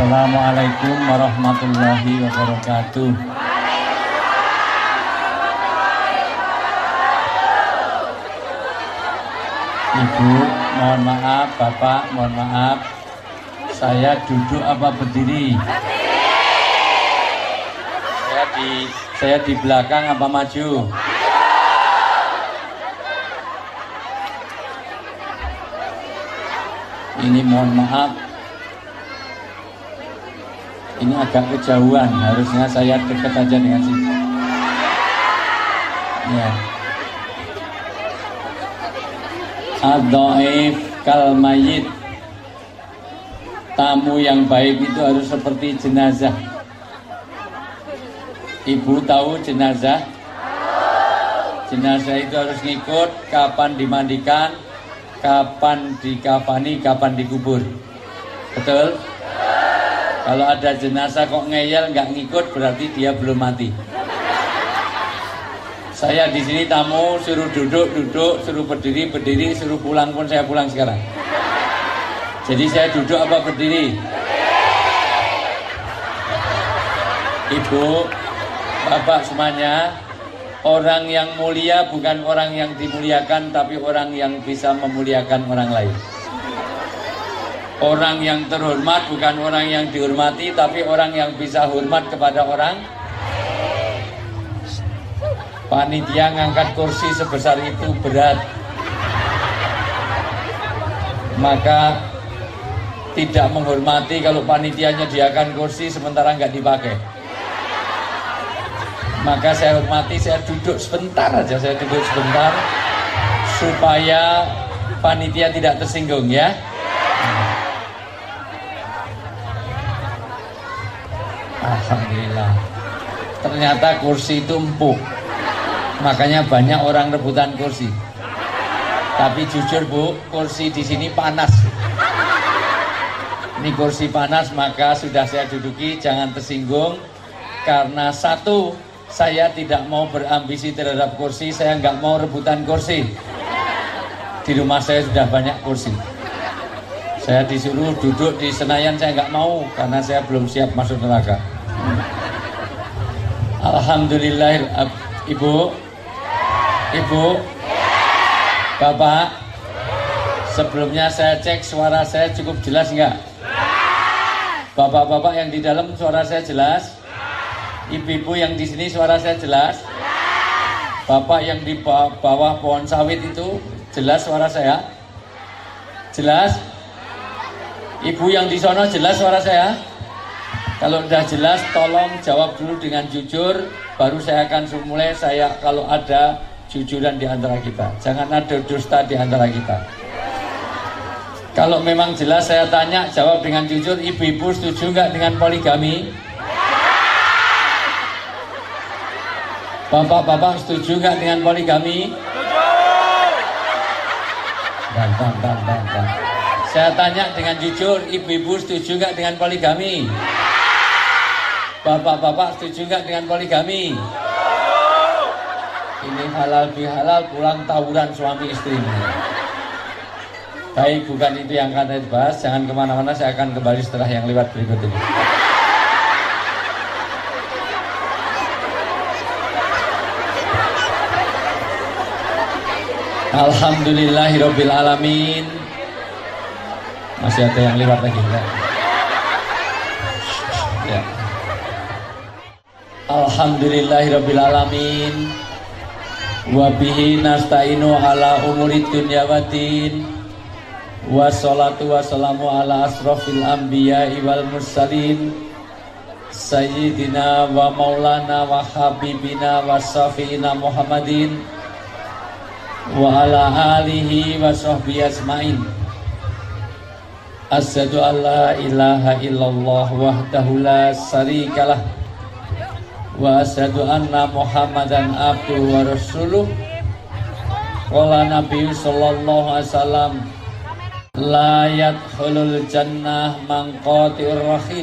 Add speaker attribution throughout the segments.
Speaker 1: Assalamualaikum warahmatullahi wabarakatuh. Ibu, mohon maaf, Bapak, mohon maaf. Saya duduk apa berdiri? Saya di belakang apa maju? Ini mohon maaf. Ini agak kejauhan, harusnya saya dekat aja dengan situ. Ya. Ad-dhaif kal mayyit. Tamu yang baik itu harus seperti jenazah. Ibu tahu jenazah? Jenazah itu harus ngikut kapan dimandikan, kapan dikafani, kapan dikubur. Betul? Kalau ada jenazah kok ngeyel nggak ngikut, berarti dia belum mati. Saya di sini tamu, suruh duduk, suruh berdiri, suruh pulang pun saya pulang sekarang. Jadi saya duduk apa berdiri? Ibu, Bapak semuanya, orang yang mulia bukan orang yang dimuliakan, tapi orang yang bisa memuliakan orang lain. Orang yang terhormat bukan orang yang dihormati, tapi orang yang bisa hormat kepada orang. Panitia ngangkat kursi sebesar itu berat, maka tidak menghormati kalau panitia nyediakan kursi sementara nggak dipakai. Maka saya hormati, saya duduk sebentar aja, supaya panitia tidak tersinggung ya. Alhamdulillah. Ternyata kursi itu empuk. Makanya banyak orang rebutan kursi. Tapi jujur Bu, kursi di sini panas. Ini kursi panas, maka sudah saya duduki, jangan tersinggung. Karena satu, saya tidak mau berambisi terhadap kursi, saya nggak mau rebutan kursi. Di rumah saya sudah banyak kursi. Saya disuruh duduk di Senayan, saya nggak mau karena saya belum siap masuk neraka. Alhamdulillah, Ibu, Bapak, sebelumnya saya cek suara saya cukup jelas nggak? Bapak-bapak yang di dalam suara saya jelas? Ibu-ibu yang di sini suara saya jelas? Bapak yang di bawah pohon sawit itu jelas suara saya? Jelas? Ibu yang di sono jelas suara saya? Kalau sudah jelas tolong jawab dulu dengan jujur, baru saya akan mulai. Saya kalau ada jujuran di antara kita, jangan ada dusta di antara kita. Kalau memang jelas saya tanya, jawab dengan jujur. Ibu-ibu setuju nggak dengan poligami? Bapak-bapak setuju nggak dengan poligami? Bang. Saya tanya dengan jujur, ibu-ibu setuju nggak dengan poligami? Bapak-bapak setuju nggak dengan poligami? Ini halal bihalal, pulang tawuran suami istri. Baik, bukan itu yang akan saya bahas. Jangan kemana-mana, saya akan kembali setelah yang lewat berikut ini. Alhamdulillahirabbil alamin. Masih ada yang lewat lagi ya? Ya. Alhamdulillahirabbil alamin. Wa bihi nasta'inu ala umurid dunya waddin. Wassalatu wassalamu ala asrofil anbiya'i wal mursalin Sayyidina wa maulana wa habibina wa syafi'ina Muhammadin wa ala alihi wa sahbihi asma'in. Asyhadu an la ilaha illallah wahdahu la syarikalah wa asyhadu anna Muhammadan abduhu wa rasuluh. Qala Nabi sallallahu alaihi wasallam, la yadkhulul jannah man qati'ur rahim.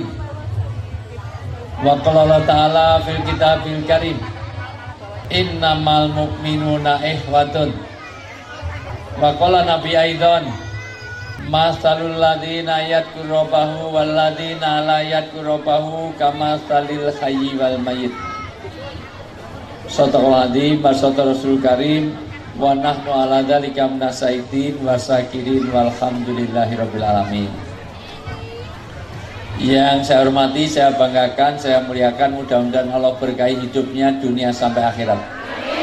Speaker 1: Wa qala ta'ala fil kitabil karim, innamal mu'minuna ikhwatun. Wa qala Nabi aidan, Masalul ladzina yadhkuruna rabbahu wal ladzina la yadhkuruna rabbahu kamasalil hayyi wal mayyit. Shadaqal adzim wa shadaqa rasul karim wa nahnu ala dzalika minasyaitin wa syakirin walhamdulillahirabbil alamin. Yang saya hormati, saya banggakan, saya muliakan, mudah-mudahan Allah berkahi hidupnya dunia sampai akhirat.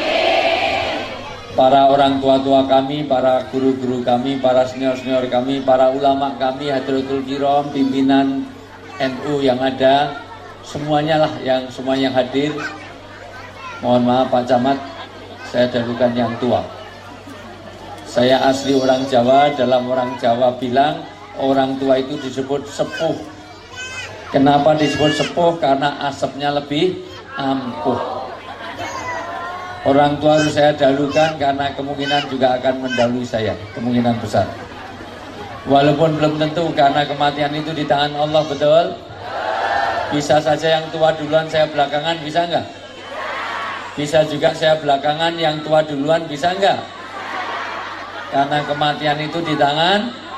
Speaker 1: Para orang tua-tua kami, para guru-guru kami, para senior-senior kami, para ulama kami, Hadratul Kiram, pimpinan NU yang ada, semuanya lah semua yang hadir. Mohon maaf Pak Camat, saya dahulukan yang tua. Saya asli orang Jawa, dalam orang Jawa bilang orang tua itu disebut sepuh. Kenapa disebut sepuh? Karena asapnya lebih ampuh. Orang tua harus saya dahulukan karena kemungkinan juga akan mendahului saya, kemungkinan besar. Walaupun belum tentu karena kematian itu di tangan Allah, betul? Bisa saja yang tua duluan, saya belakangan, bisa enggak? Bisa juga saya belakangan, yang tua duluan, bisa enggak? Karena kematian itu di tangan.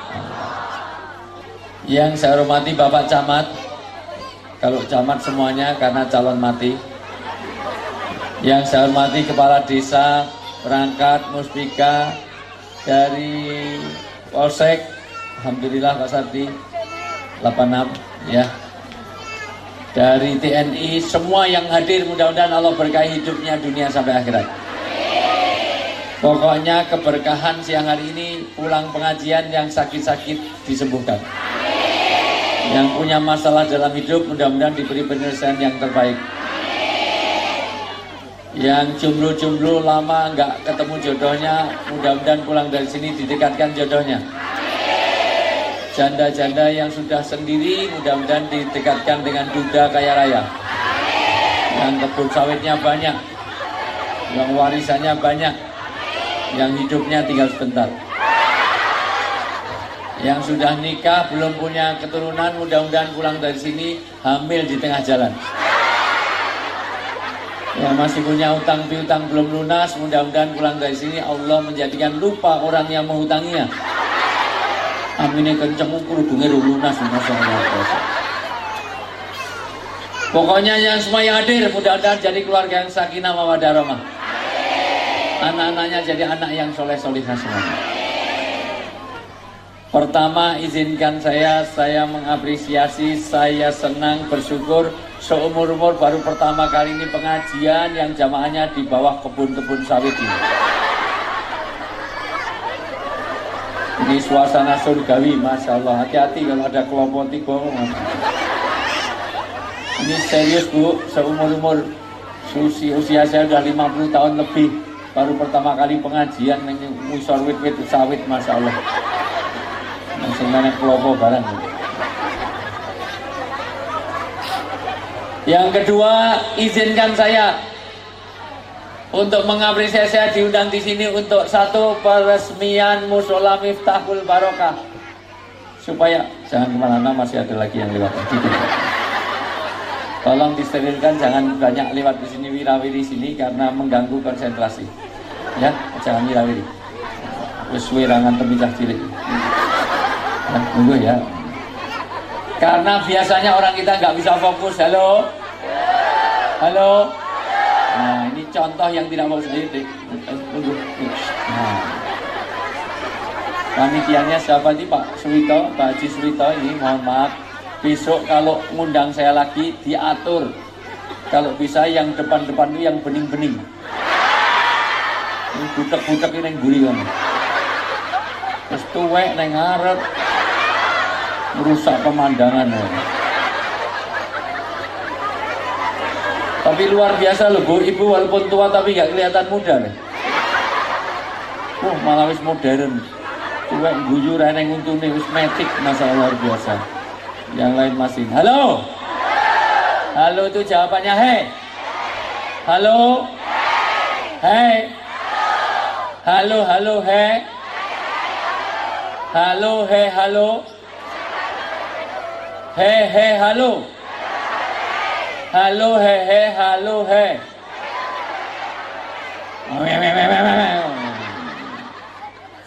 Speaker 1: Yang saya hormati Bapak Camat, kalau camat semuanya karena calon mati. Yang saya hormati Kepala Desa, perangkat, Muspika, dari Polsek, alhamdulillah Pak Sardi, 86 ya. Dari TNI, semua yang hadir mudah-mudahan Allah berkahi hidupnya dunia sampai akhirat. Pokoknya keberkahan siang hari ini, pulang pengajian yang sakit-sakit disembuhkan. Yang punya masalah dalam hidup mudah-mudahan diberi penyelesaian yang terbaik. Yang jomblo-jomblo lama nggak ketemu jodohnya, mudah-mudahan pulang dari sini didekatkan jodohnya. Janda-janda yang sudah sendiri, mudah-mudahan didekatkan dengan duda kaya raya. Yang kebun sawitnya banyak, yang warisannya banyak, yang hidupnya tinggal sebentar. Yang sudah nikah belum punya keturunan, mudah-mudahan pulang dari sini hamil di tengah jalan. Yang masih punya utang piutang belum lunas, mudah-mudahan pulang dari sini Allah menjadikan lupa orang yang menghutanginya. Aminnya kenceng kerudungnya lunas, pokoknya yang semua yang hadir mudah-mudahan jadi keluarga yang sakinah mawaddah rahmah. Anak-anaknya jadi anak yang soleh-solihah semuanya. Pertama izinkan saya mengapresiasi, saya senang bersyukur seumur-umur baru pertama kali ini pengajian yang jamaahnya di bawah kebun-kebun sawit ini. Ini suasana surgawi, Masya Allah. Hati-hati kalau ada kelompok tiga. Ini serius Bu, seumur-umur usia saya sudah 50 tahun lebih, baru pertama kali pengajian musor wit-wit sawit, Masya Allah. Langsung naik kelompok barang. Yang kedua, izinkan saya untuk mengapresiasi, saya diundang di sini untuk satu peresmian Musola Miftahul Barokah. Supaya jangan kemana-mana, masih ada lagi yang lewat. Tolong disterilkan, jangan banyak lewat di sini wirawiri sini karena mengganggu konsentrasi. Ya, jangan wirawiri. Wis wirangan temicah cilik. Tunggu ya. Karena biasanya orang kita nggak bisa fokus. Halo, halo. Nah, ini contoh yang tidak mau sendiri. Tunggu. Nah, panitianya siapa nih Pak Suwito, Pak Haji Suwito ini. Mohon maaf. Besok kalau ngundang saya lagi diatur. Kalau bisa yang depan-depan itu yang bening-bening. Ini butek-butek ini yang gurih kan. Terus tuwek neng ngarep. Merusak pemandangan ya. Tapi luar biasa loh Bu, Ibu walaupun tua tapi gak kelihatan muda nih. Malah wis modern. Cuek guyu rene nguntune wis metik, masalah luar biasa. Yang lain masih. Halo. Halo itu jawabannya hei. Halo. Hei. Halo, halo, hei. Halo, hei, halo. Hei, hei, halo. Halo, hei, hei, halo, hei.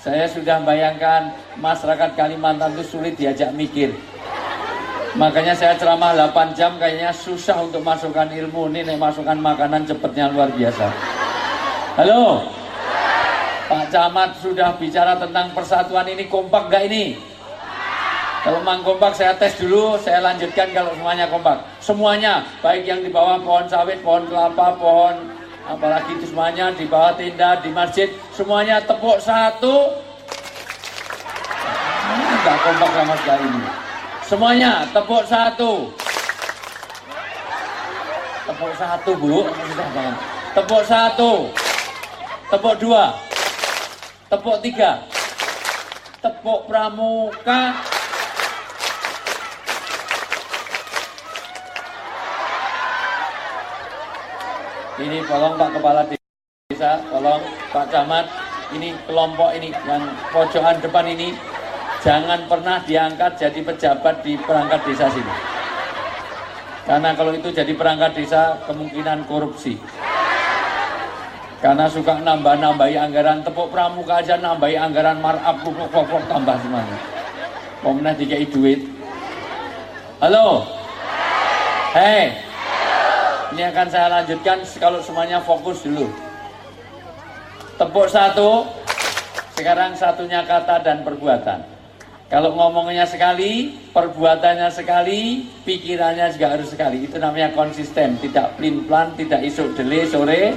Speaker 1: Saya sudah bayangkan masyarakat Kalimantan itu sulit diajak mikir. Makanya saya ceramah 8 jam kayaknya susah untuk masukkan ilmu. Ini masukkan makanan cepatnya luar biasa. Halo Pak Camat sudah bicara tentang persatuan, ini kompak gak ini? Kalau mang kompak saya tes dulu, saya lanjutkan kalau semuanya kompak. Semuanya, baik yang di bawah pohon sawit, pohon kelapa, pohon apalagi itu semuanya, di bawah tenda, di masjid, semuanya tepuk satu. Enggak kompak sama sekali ini. Semuanya tepuk satu. Tepuk satu, Bu. Tepuk satu. Tepuk dua. Tepuk tiga. Tepuk pramuka. Ini tolong Pak Kepala Desa, tolong Pak Camat, ini kelompok ini yang pojokan depan ini jangan pernah diangkat jadi pejabat di perangkat desa sini. Karena kalau itu jadi perangkat desa kemungkinan korupsi. Karena suka nambah-nambahi anggaran, tepuk pramuka aja nambahi anggaran markup, pokok tambah semuanya. Pemenang dikai duit. Halo. Hei. Ini akan saya lanjutkan kalau semuanya fokus dulu. Tepuk satu. Sekarang satunya kata dan perbuatan. Kalau ngomongnya sekali, perbuatannya sekali, pikirannya juga harus sekali. Itu namanya konsisten, tidak plin-plan, tidak isuk dele sore.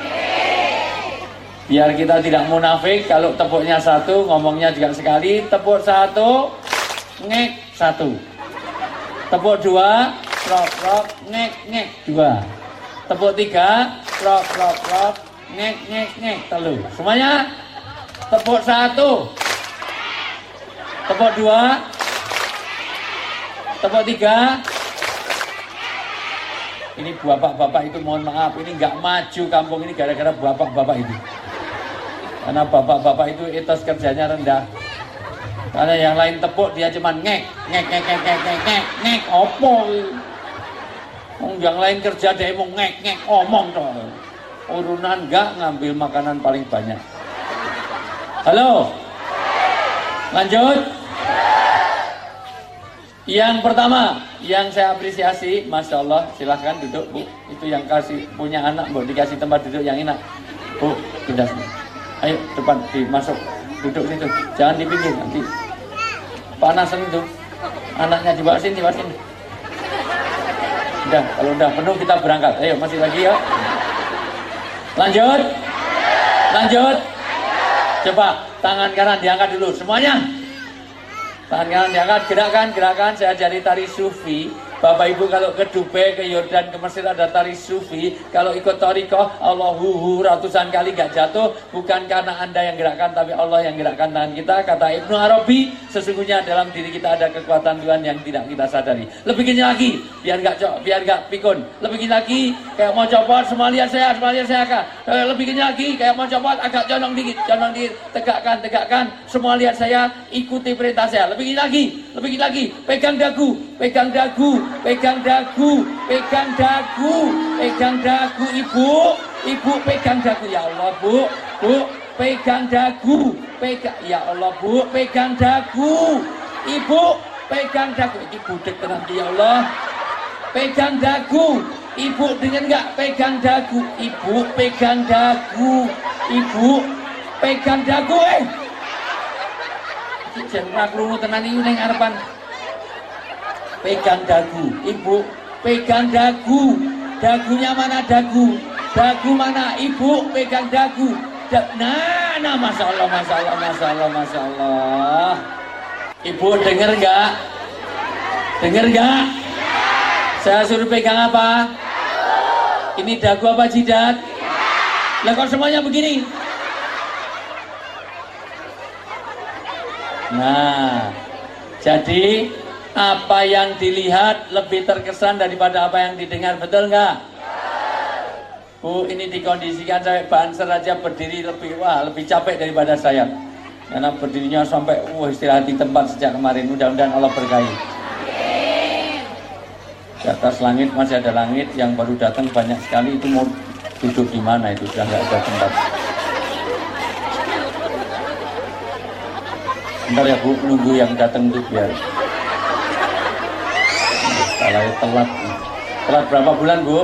Speaker 1: Biar kita tidak munafik, kalau tepuknya satu, ngomongnya juga sekali. Tepuk satu, ngek satu. Tepuk dua, krok, ngek dua. Tepuk tiga, krok, ngek telu. Semuanya tepuk satu. Tepuk dua, tepuk tiga. Ini bapak-bapak itu mohon maaf, ini nggak maju kampung ini gara-gara bapak-bapak itu. Karena bapak-bapak itu etos kerjanya rendah. Karena yang lain tepuk, dia cuma ngek, opo. Yang lain kerja dia mau ngek, omong toh. Urunan nggak ngambil makanan paling banyak. Halo. Lanjut. Yang pertama, yang saya apresiasi, Masya Allah, silahkan duduk Bu. Itu yang kasih punya anak, Bu, dikasih tempat duduk yang enak. Bu, pindah sini. Ayo depan, dimasuk, duduk situ. Jangan di pinggir, nanti panasan itu. Anaknya dibawa sini. Udah, kalau udah penuh kita berangkat. Ayo, masih lagi ya. Lanjut. Coba, tangan kanan diangkat dulu, semuanya. Tangan kanan diangkat, gerakan. Saya ajari tari sufi. Bapak Ibu kalau ke Dubai, ke Yordan, ke Mesir ada tari sufi. Kalau ikut thariqah, Allahu ratusan kali gak jatuh. Bukan karena Anda yang gerakkan, tapi Allah yang gerakkan tangan kita. Kata Ibnu Arabi, sesungguhnya dalam diri kita ada kekuatan Tuhan yang tidak kita sadari. Lebih gini lagi, biar gak pikun. Lebih gini lagi, kayak mau copot, semua lihat saya kak. Lebih gini lagi, kayak mau copot, agak condong dikit. Tegakkan. Semua lihat saya, ikuti perintah saya. Lebih gini lagi, pegang dagu. Pegang dagu, ibu pegang dagu, ya Allah bu, pegang dagu, ya Allah bu, pegang dagu, ibu pegang dagu, ini budek nanti ya Allah, pegang dagu, ibu dengar nggak, pegang dagu, ibu pegang dagu, jangan kerungu tenan ini neng arepan. Pegang dagu, ibu pegang dagu, dagunya mana dagu mana, ibu pegang dagu. Nah, masya Allah. Ibu dengar nggak? Saya suruh pegang apa? Ini dagu apa jidat? Lah kok semuanya begini? Nah, jadi apa yang dilihat lebih terkesan daripada apa yang didengar, betul nggak? Bu, ini dikondisikan sampai banser aja berdiri lebih capek daripada saya. Karena berdirinya sampai istirahat di tempat sejak kemarin. Mudah-mudahan Allah berkahi. Di atas langit masih ada langit, yang baru datang banyak sekali. Itu mau duduk di mana itu, sudah nggak ada tempat. Bentar ya Bu, nunggu yang datang tuh biar. Kalau telat. Telat berapa bulan Bu?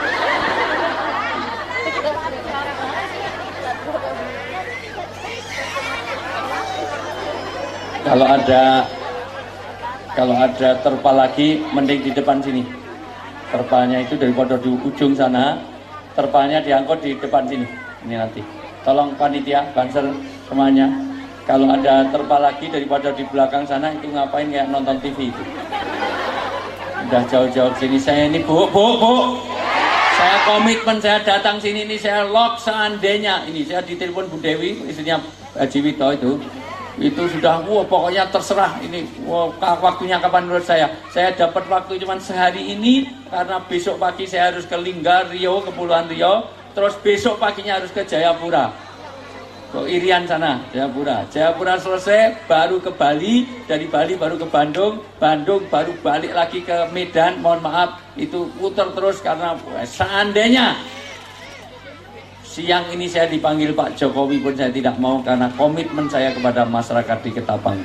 Speaker 1: Kalau ada terpal lagi, mending di depan sini. Terpalnya itu daripada di ujung sana, terpalnya diangkut di depan sini. Ini nanti. Tolong panitia, banser semuanya. Kalau ada terpal lagi daripada di belakang sana, itu ngapain kayak nonton TV itu. Udah jauh-jauh sini saya ini Bu. Saya komitmen, saya datang sini ini, saya lock seandainya. Ini saya ditelepon Bu Dewi, istrinya Haji Wito itu sudah, pokoknya terserah ini, waktunya kapan menurut saya dapat waktu cuma sehari ini, karena besok pagi saya harus ke Linggar, Riau, Kepulauan Riau, terus besok paginya harus ke Jayapura, ke Irian sana, Jayapura selesai, baru ke Bali, dari Bali baru ke Bandung baru balik lagi ke Medan, mohon maaf, itu putar terus, karena seandainya siang ini saya dipanggil Pak Jokowi pun saya tidak mau, karena komitmen saya kepada masyarakat di Ketapang.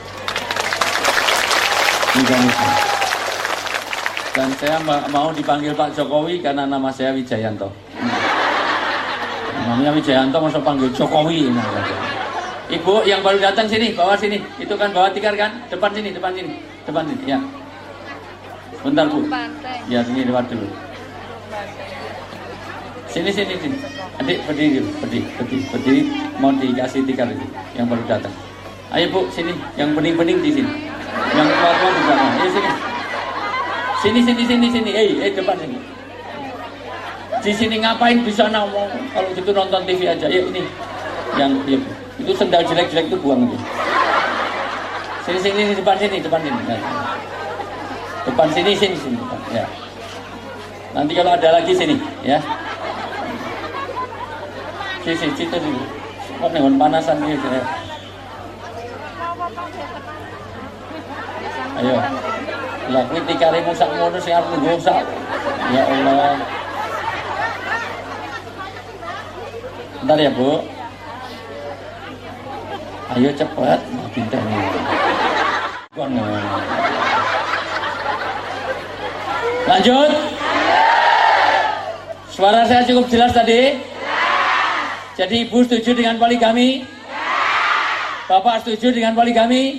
Speaker 1: Dan saya mau dipanggil Pak Jokowi karena nama saya Wijayanto. Namanya Wijayanto, masa panggil Jokowi. Ibu yang baru datang sini, bawa sini. Itu kan bawa tikar kan? Depan sini. Ya. Bentar Bu. Ya, sini lewat dulu. Sini. Adik berdiri, mau dikasih tikar itu yang baru datang. Ayo Bu, sini, yang bening-bening di sini. Yang tua-tua di belakang. Ayo sini. Sini. Depan sini. Di sini ngapain bisa ngomong? Kalau gitu nonton TV aja. Ya ini. Yang itu sendal jelek-jelek itu buang itu. Sini depan sini. Ya. Depan sini. Ya. Nanti kalau ada lagi sini, ya. Situ dulu. Kok neon panasan gitu ya. Ayo. Lah kuwi tikare sak ngono sing arep nggo sak. Ya Allah. Bentar ya, Bu. Ayo cepat, pintar nih. Lanjut. Suara saya cukup jelas tadi? Jadi Ibu setuju dengan poligami? Bapak setuju dengan poligami?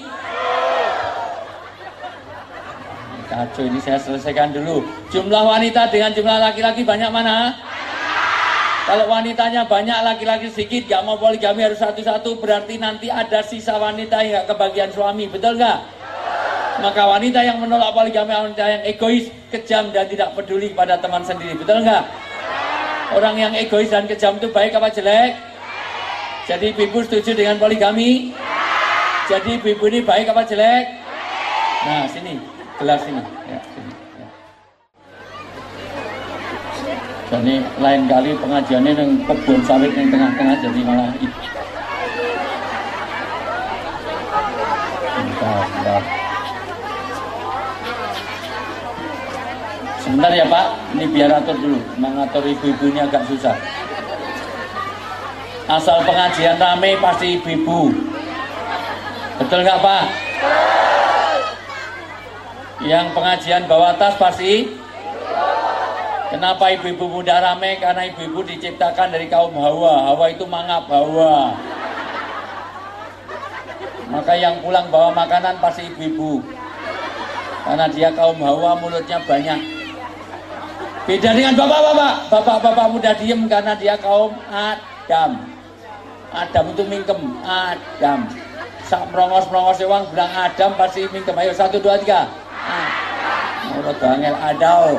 Speaker 1: Kacau, ini saya selesaikan dulu. Jumlah wanita dengan jumlah laki-laki banyak mana? Kalau wanitanya banyak, laki-laki sedikit, gak mau poligami harus satu-satu, berarti nanti ada sisa wanita yang gak kebagian suami, betul gak? Maka wanita yang menolak poligami, wanita yang egois, kejam, dan tidak peduli kepada teman sendiri, betul gak? Orang yang egois dan kejam itu baik apa jelek? Jadi Ibu setuju dengan poligami? Jadi Ibu ini baik apa jelek? Nah sini, gelas sini. Ya, sini. Ya. Jadi lain kali pengajiannya yang kebun sawit yang tengah-tengah jadi malah bentar. Sebentar ya Pak, ini biar atur dulu. Mengatur ibu-ibu ini agak susah. Asal pengajian rame pasti ibu-ibu. Betul nggak Pak? Yang pengajian bawa tas pasti? Kenapa ibu-ibu muda rame? Karena ibu-ibu diciptakan dari kaum Hawa. Hawa itu mangap Hawa. Maka yang pulang bawa makanan pasti ibu-ibu. Karena dia kaum Hawa, mulutnya banyak. Beda dengan bapak-bapak. Bapak-bapak muda diem karena dia kaum Adam. Adam itu mingkem. Adam. Sak merongos-merongos uang bilang Adam pasti mingkem. Ayo 1, 2, 3. Menurut bangel Adau.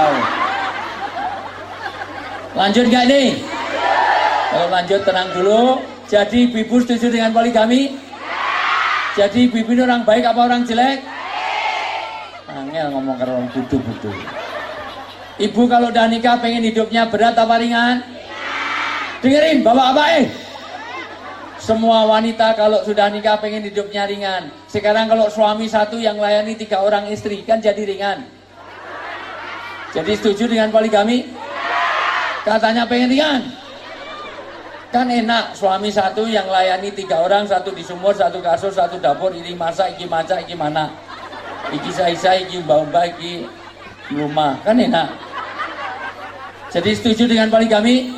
Speaker 1: Lanjut gak nih? Kalau lanjut tenang dulu. Jadi ibu setuju dengan poligami? Jadi ibu ini orang baik apa orang jelek? Angel ngomong ke orang budu-budu. Ibu kalau udah nikah pengen hidupnya berat apa ringan? Dengerin bapak-bapak Semua wanita kalau sudah nikah pengen hidupnya ringan. Sekarang kalau suami satu yang layani 3 orang istri kan jadi ringan. Jadi setuju dengan poligami? Katanya pengen ringan. Kan enak, suami satu yang layani 3 orang, satu di sumur, satu kasur, satu dapur, ini masak, iki maca, iki mana, iki saisa, iki mbak-mbak, iki rumah, kan enak. Jadi setuju dengan poligami?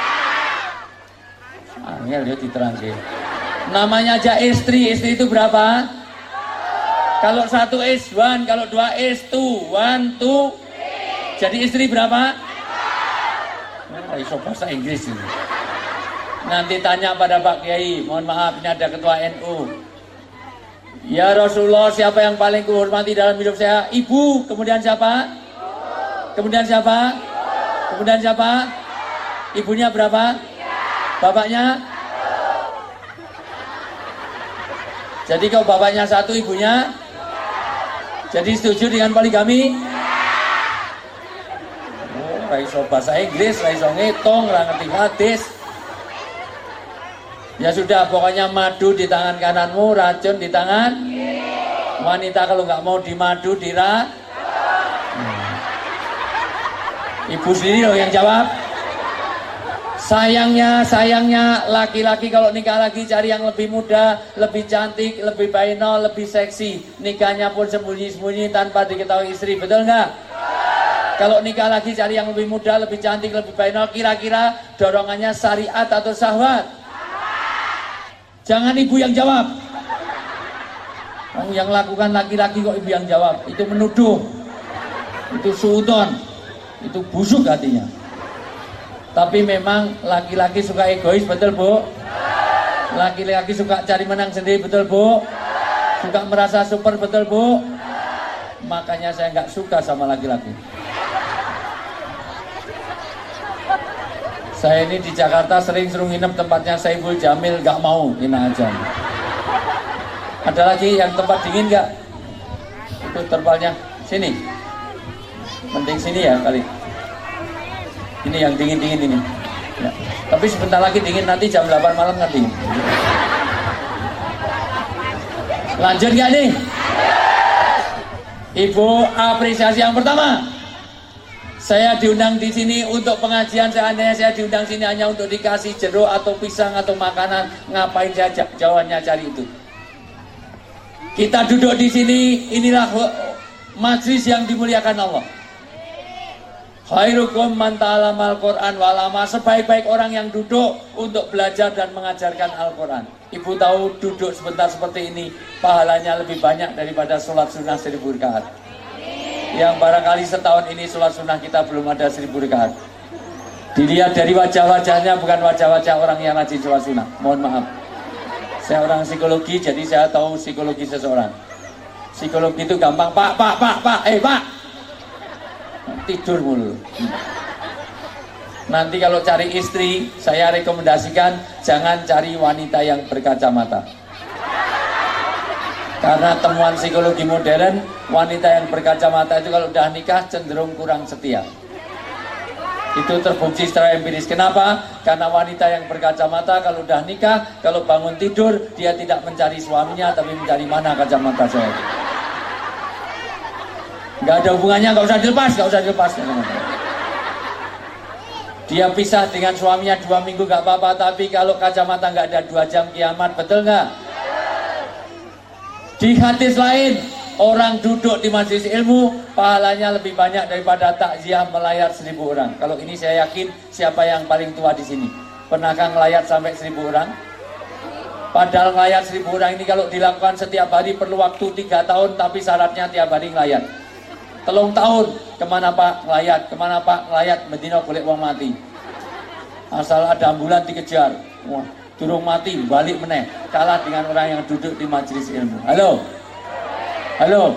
Speaker 1: Angel dia diterangin. Namanya aja istri itu berapa? Kalau 1 is 1, kalau 2 is 2, 1, 2. Jadi istri berapa? Oh, iso bahasa Inggris ini. Nanti tanya pada Pak Kiai, mohon maaf ini ada ketua NU. Ya Rasulullah, siapa yang paling kuhormati dalam hidup saya? Ibu. Kemudian siapa? Kemudian siapa? Kemudian siapa? Ibunya berapa? Bapaknya? Jadi kalau bapaknya 1, ibunya? Jadi setuju dengan poligami? Oh, raiso bahasa Inggris, raiso ngitung, ngerti hadis. Ya sudah, pokoknya madu di tangan kananmu, racun di tangan wanita. Kalau nggak mau dimadu, Ibu sendiri loh yang jawab. Sayangnya laki-laki kalau nikah lagi cari yang lebih muda, lebih cantik, lebih baino, lebih seksi. Nikahnya pun sembunyi-sembunyi tanpa diketahui istri, betul nggak? Kalau nikah lagi cari yang lebih muda, lebih cantik, lebih baino, kira-kira dorongannya syariat atau syahwat? Jangan ibu yang jawab. Yang lakukan laki-laki kok ibu yang jawab. Itu menuduh. Itu suudon. Itu busuk hatinya. Tapi memang laki-laki suka egois, betul Bu? Laki-laki suka cari menang sendiri, betul Bu? Suka merasa super, betul Bu? Makanya saya nggak suka sama laki-laki. Saya ini di Jakarta sering suruh nginep tempatnya Saiful Jamil, gak mau, enak aja. Ada lagi yang tempat dingin gak? Itu terpalnya sini. Mending sini ya kali. Ini yang dingin-dingin ini. Ya. Tapi sebentar lagi dingin, nanti jam 8 malam kan dingin. Lanjut gak nih? Ibu apresiasi yang pertama. Saya diundang di sini untuk pengajian. Seandainya saya diundang sini hanya untuk dikasih jeruk atau pisang atau makanan, ngapain saja? Jawabannya cari itu. Kita duduk di sini, inilah majlis yang dimuliakan Allah. Khairukum man ta'allamal Qur'an walama, sebaik-baik orang yang duduk untuk belajar dan mengajarkan Al-Quran. Ibu tahu duduk sebentar seperti ini pahalanya lebih banyak daripada sholat sunnah 1000 rakaat. Yang barangkali setahun ini sholat sunnah kita belum ada 1000 rakaat. Dilihat dari wajah-wajahnya, bukan wajah-wajah orang yang rajin sholat sunnah. Mohon maaf, saya orang psikologi, jadi saya tahu psikologi seseorang. Psikologi itu gampang, pak, tidur mulu. Nanti kalau cari istri, saya rekomendasikan jangan cari wanita yang berkacamata. Karena temuan psikologi modern, wanita yang berkacamata itu kalau udah nikah cenderung kurang setia. Itu terbukti secara empiris. Kenapa? Karena wanita yang berkacamata kalau udah nikah, kalau bangun tidur, dia tidak mencari suaminya, tapi mencari mana kacamata saya. Gak ada hubungannya, gak usah dilepas. Dia pisah dengan suaminya 2 minggu gak apa-apa, tapi kalau kacamata gak ada 2 jam kiamat, betul gak? Di hadis lain, orang duduk di majelis ilmu pahalanya lebih banyak daripada takziah melayat 1000 orang. Kalau ini saya yakin siapa yang paling tua di sini? Pernahkah ngelayat sampai 1000 orang? Padahal ngelayat 1000 orang ini kalau dilakukan setiap hari perlu waktu 3 tahun, tapi syaratnya tiap hari ngelayat. 3 tahun, kemana Pak ngelayat? Kemana Pak ngelayat? Medina boleh uang mati. Asal ada ambulan dikejar. Wah, durung mati, balik meneh. Kalah dengan orang yang duduk di majelis ilmu. Halo? Halo?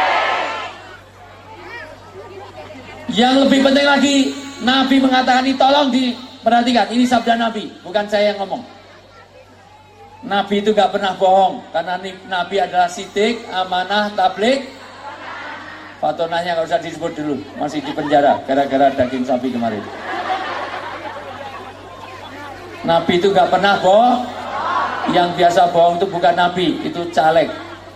Speaker 1: Yang lebih penting lagi, Nabi mengatakan ini, tolong diperhatikan. Ini sabda Nabi, bukan saya yang ngomong. Nabi itu gak pernah bohong. Karena Nabi adalah sidik, amanah, tabligh. Fatonanya gak usah disebut dulu. Masih di penjara, gara-gara daging sapi kemarin. Nabi itu gak pernah bohong. Yang biasa bohong itu bukan Nabi, itu caleg.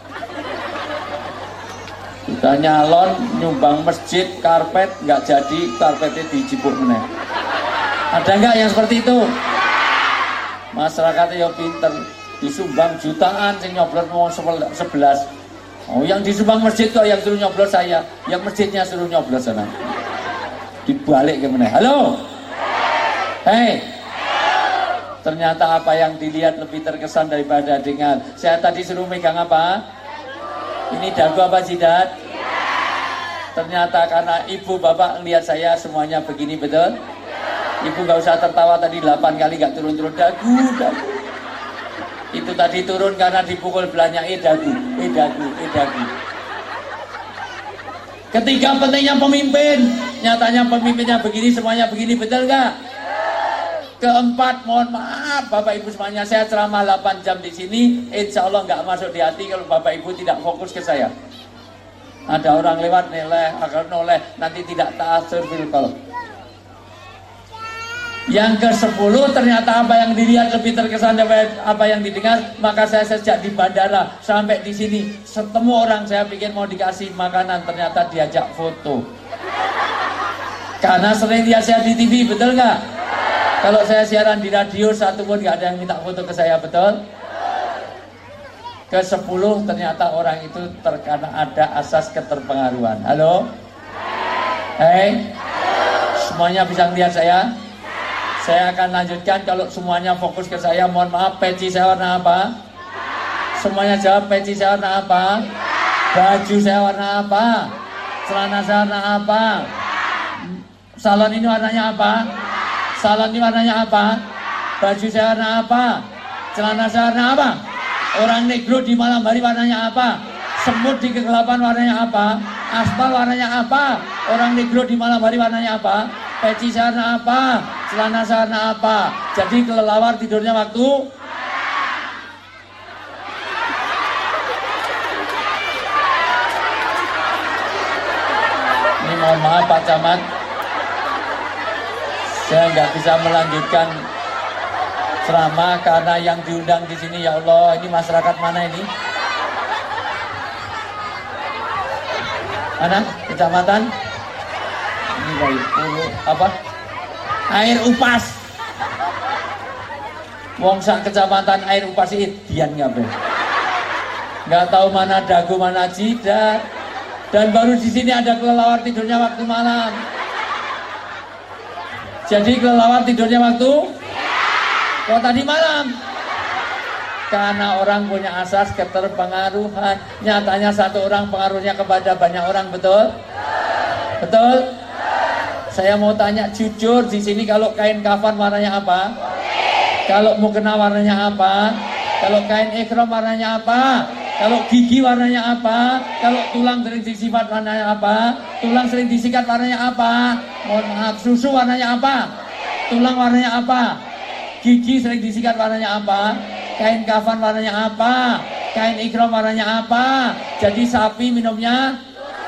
Speaker 1: Udah nyalon, nyumbang masjid, karpet, gak jadi, karpetnya dijipuk meneh. Ada nggak yang seperti itu? Masyarakat ya pinter, disumbang jutaan sing nyoblos mau 11. Oh, yang disumbang masjid kok yang suruh nyoblos saya, yang masjidnya suruh nyoblos sana. Dibalik ke mana? Halo. Hei. Ternyata apa yang dilihat lebih terkesan daripada dengar. Saya tadi suruh megang apa? Ini dagu apa jidat? Ternyata karena ibu bapak lihat saya semuanya begini, betul? Ibu gak usah tertawa tadi 8 kali gak turun-turun dagu. Itu tadi turun karena dipukul belanya dagu. Ketiga pentingnya pemimpin. Nyatanya pemimpinnya begini, semuanya begini, betul gak? Keempat, mohon maaf Bapak Ibu semuanya, saya ceramah 8 jam di sini, insya Allah nggak masuk di hati kalau Bapak Ibu tidak fokus ke saya. Ada orang lewat nilai, agar noleh, nanti tidak ta'asur fil qalb. Yang ke-10 ternyata apa yang dilihat lebih terkesan daripada apa yang didengar. Maka saya sejak di bandara sampai di sini, semua orang saya pikir mau dikasih makanan, ternyata diajak foto. Karena sering lihat saya di TV, betul nggak? Kalau saya siaran di radio, satu pun nggak ada yang minta foto ke saya, betul? Ke-10 ternyata orang itu terkena ada asas keterpengaruhan. Halo? Hei? Semuanya bisa melihat saya? Saya akan lanjutkan. Kalau semuanya fokus ke saya, mohon maaf, peci saya warna apa? Semuanya jawab, peci saya warna apa? Baju saya warna apa? Celana saya warna apa? Salon ini warnanya apa? Salon ini warnanya apa? Baju saya warna apa? Celana saya warna apa? Orang negro di malam hari warnanya apa? Semut di kegelapan warnanya apa? Aspal warnanya apa? Orang negro di malam hari warnanya apa? Peci saya warna apa? Celana saya warna apa? Jadi kelelawar tidurnya waktu? Ini mohon maaf Pak Camat, saya nggak bisa melanjutkan ceramah karena yang diundang di sini, ya Allah, ini masyarakat mana ini? Mana? Kecamatan? Ini baik. Apa? Air Upas. Wong sak kecamatan Air Upas itu dian ngapain? Nggak tahu mana dagu mana jidat. Dan baru di sini ada kelelawar tidurnya waktu malam. Jadi kelelawar tidurnya waktu? Kok tadi malam? Karena orang punya asas keterpengaruhan. Nyatanya satu orang pengaruhnya kepada banyak orang, betul? Betul? Saya mau tanya jujur, di sini kalau kain kafan warnanya apa? Kalau mukena warnanya apa? Kalau kain ikhram warnanya apa? Kalau gigi warnanya apa? Kalau tulang sering disikat warnanya apa? Tulang sering disikat warnanya apa? Mohon maaf, susu warnanya apa? Tulang warnanya apa? Gigi sering disikat warnanya apa? Kain kafan warnanya apa? Kain ikhram warnanya apa? Jadi sapi minumnya?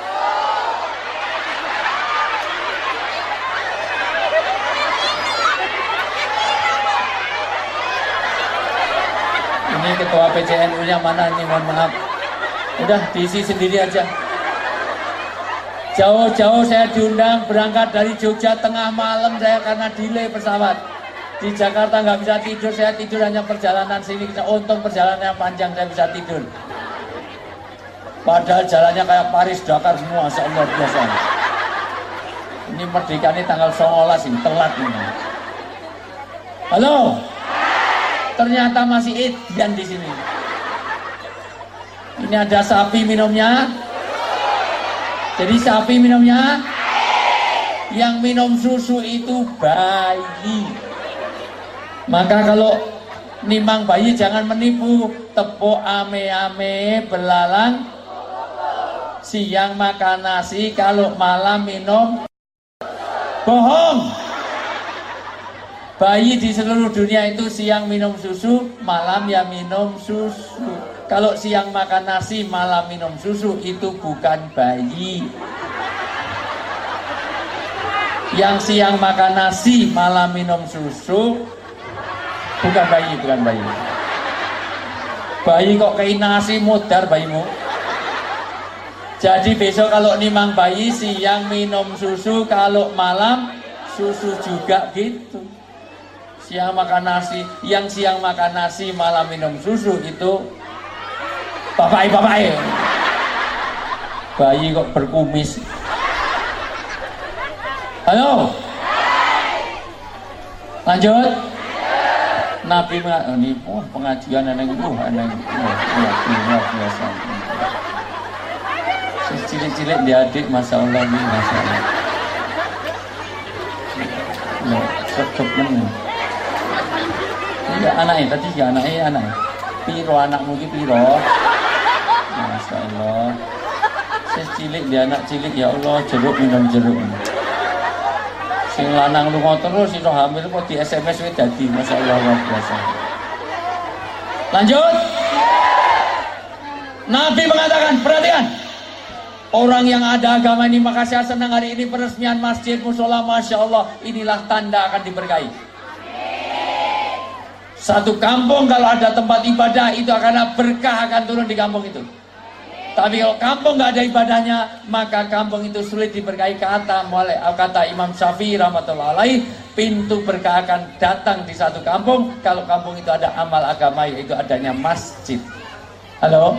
Speaker 1: Ini ketua PCNU-nya mana ini, mohon maaf. Udah diisi sendiri aja. Jauh-jauh saya diundang berangkat dari Jogja tengah malam saya karena delay pesawat. Di Jakarta nggak bisa tidur, saya tidur hanya perjalanan sini. Untung perjalanannya panjang, saya bisa tidur. Padahal jalannya kayak Paris, Dakar semua, Allah biasa. Ini merdeka ini tanggal 19 ini, telat ini. Halo? Ternyata masih Edian di sini. Ini ada sapi minumnya. Jadi sapi minumnya. Yang minum susu itu bayi. Maka kalau nimang bayi jangan menipu. Tepuk ame-ame belalang. Siang makan nasi, kalau malam minum. Bohong. Bayi di seluruh dunia itu siang minum susu, malam ya minum susu. Kalau siang makan nasi, malam minum susu, itu bukan bayi. Yang siang makan nasi, malam minum susu, bukan bayi, bukan bayi. Bayi kok kayak nasi mudar bayimu. Jadi besok kalau nimang bayi, siang minum susu, kalau malam susu juga gitu. Siang makan nasi, yang siang makan nasi malam minum susu itu bapak. Bayi kok berkumis. Halo. Lanjut. Nabi ini pengajian aneh luar biasa. Cilik-cilik dia adik, masya Allah nih, masya Allah. Cep-cepnya. Iya anaknya tadi ya anaknya. Piro anakmu ki piro? Masya Allah. Cilik dia anak cilik ya Allah, jeruk minum jeruk. Sing lanang lunga terus iso hamil kok di SMS wis dadi, masya Allah luar biasa. Lanjut. Nabi mengatakan, perhatikan. Orang yang ada agama ini, maka saya senang hari ini peresmian masjid musola, masya Allah, inilah tanda akan diberkahi. Satu kampung kalau ada tempat ibadah itu akan berkah akan turun di kampung itu. Tapi kalau kampung nggak ada ibadahnya, maka kampung itu sulit diberkahi. Kata Imam Syafi'i rahmatullah alaih, pintu berkah akan datang di satu kampung kalau kampung itu ada amal agama, yaitu adanya masjid. Halo.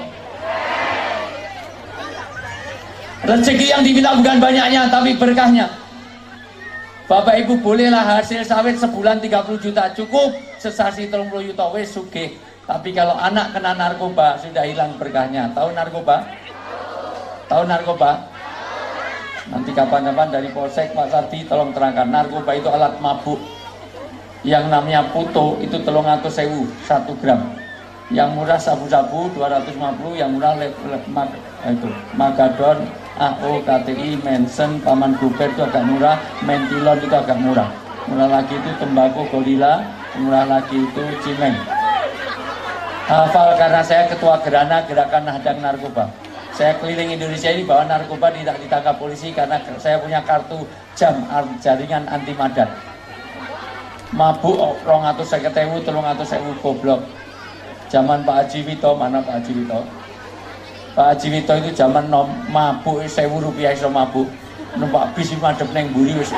Speaker 1: Rezeki yang diminta bukan banyaknya, tapi berkahnya. Bapak Ibu bolehlah hasil sawit sebulan 30 juta cukup, sesasi 30 juta wes sugih. Tapi kalau anak kena narkoba sudah hilang berkahnya. Tahu narkoba? Tahu narkoba? Nanti kapan-kapan dari Polsek Pak Sardi tolong terangkan. Narkoba itu alat mabuk. Yang namanya puto itu 300.000 1 gram. Yang murah sabu-sabu 250, yang murah itu Magadon, AO, KTI, Mensen, Paman Guber itu agak murah, Mentilon itu agak murah. Murah lagi itu tembakau gorila, murah lagi itu cimeng. Hafal karena saya ketua Gerana Gerakan Hadang Narkoba. Saya keliling Indonesia ini bawa narkoba tidak ditangkap polisi karena saya punya kartu jam jaringan anti madat. Mabuk 250.000, 300.000 goblok. Zaman Pak Haji Wito, mana Pak Haji Wito? Pak Haji Wito itu zaman mabuk 1.000 rupiah iso mabuk. Numpak bis madhep neng mburi wis.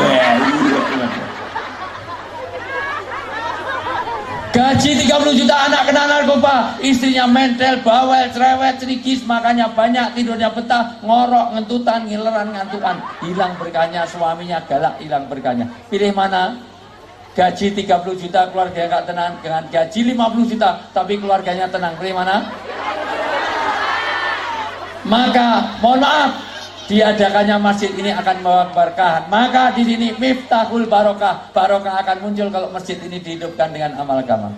Speaker 1: Gaji 30 juta anak kena narkoba, istrinya mentel, bawel, cerewet, cerigis, makanya banyak, tidurnya betah, ngorok, ngentutan, ngileran, ngantukan. Hilang berkahnya, suaminya galak, hilang berkahnya. Pilih mana? Gaji 30 juta keluarganya gak tenang, dengan gaji 50 juta tapi keluarganya tenang. Pilih mana? Maka mohon maaf, diadakannya masjid ini akan membawa keberkahan. Maka di sini miftahul barokah, barokah akan muncul kalau masjid ini dihidupkan dengan amal agama.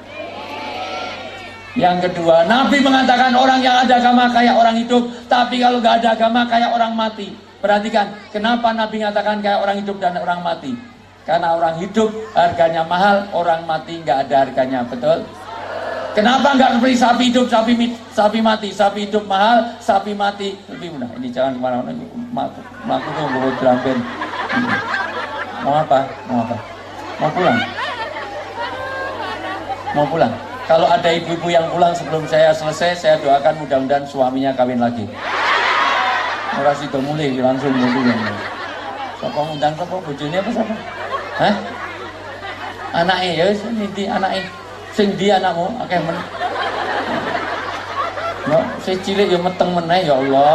Speaker 1: Yang kedua, Nabi mengatakan orang yang ada agama kayak orang hidup, tapi kalau gak ada agama kayak orang mati. Perhatikan, kenapa Nabi mengatakan kayak orang hidup dan orang mati? Karena orang hidup harganya mahal, orang mati nggak ada harganya, betul? Kenapa nggak beli sapi hidup, sapi mati? Sapi hidup mahal, sapi mati lebih murah. Ini jangan kemana-mana, aku tuh bawa drampen. Mau apa? Mau pulang? Mau pulang? Kalau ada ibu-ibu yang pulang sebelum saya selesai, saya doakan mudah-mudahan suaminya kawin lagi. Ora sida mulai langsung mulai. Sapa ngundang sapa bojone apa sapa? Hah? Anake ya wis niti anake. Sing ndi anakmu? Akeh men. No, sing cilik ya meteng meneh ya Allah.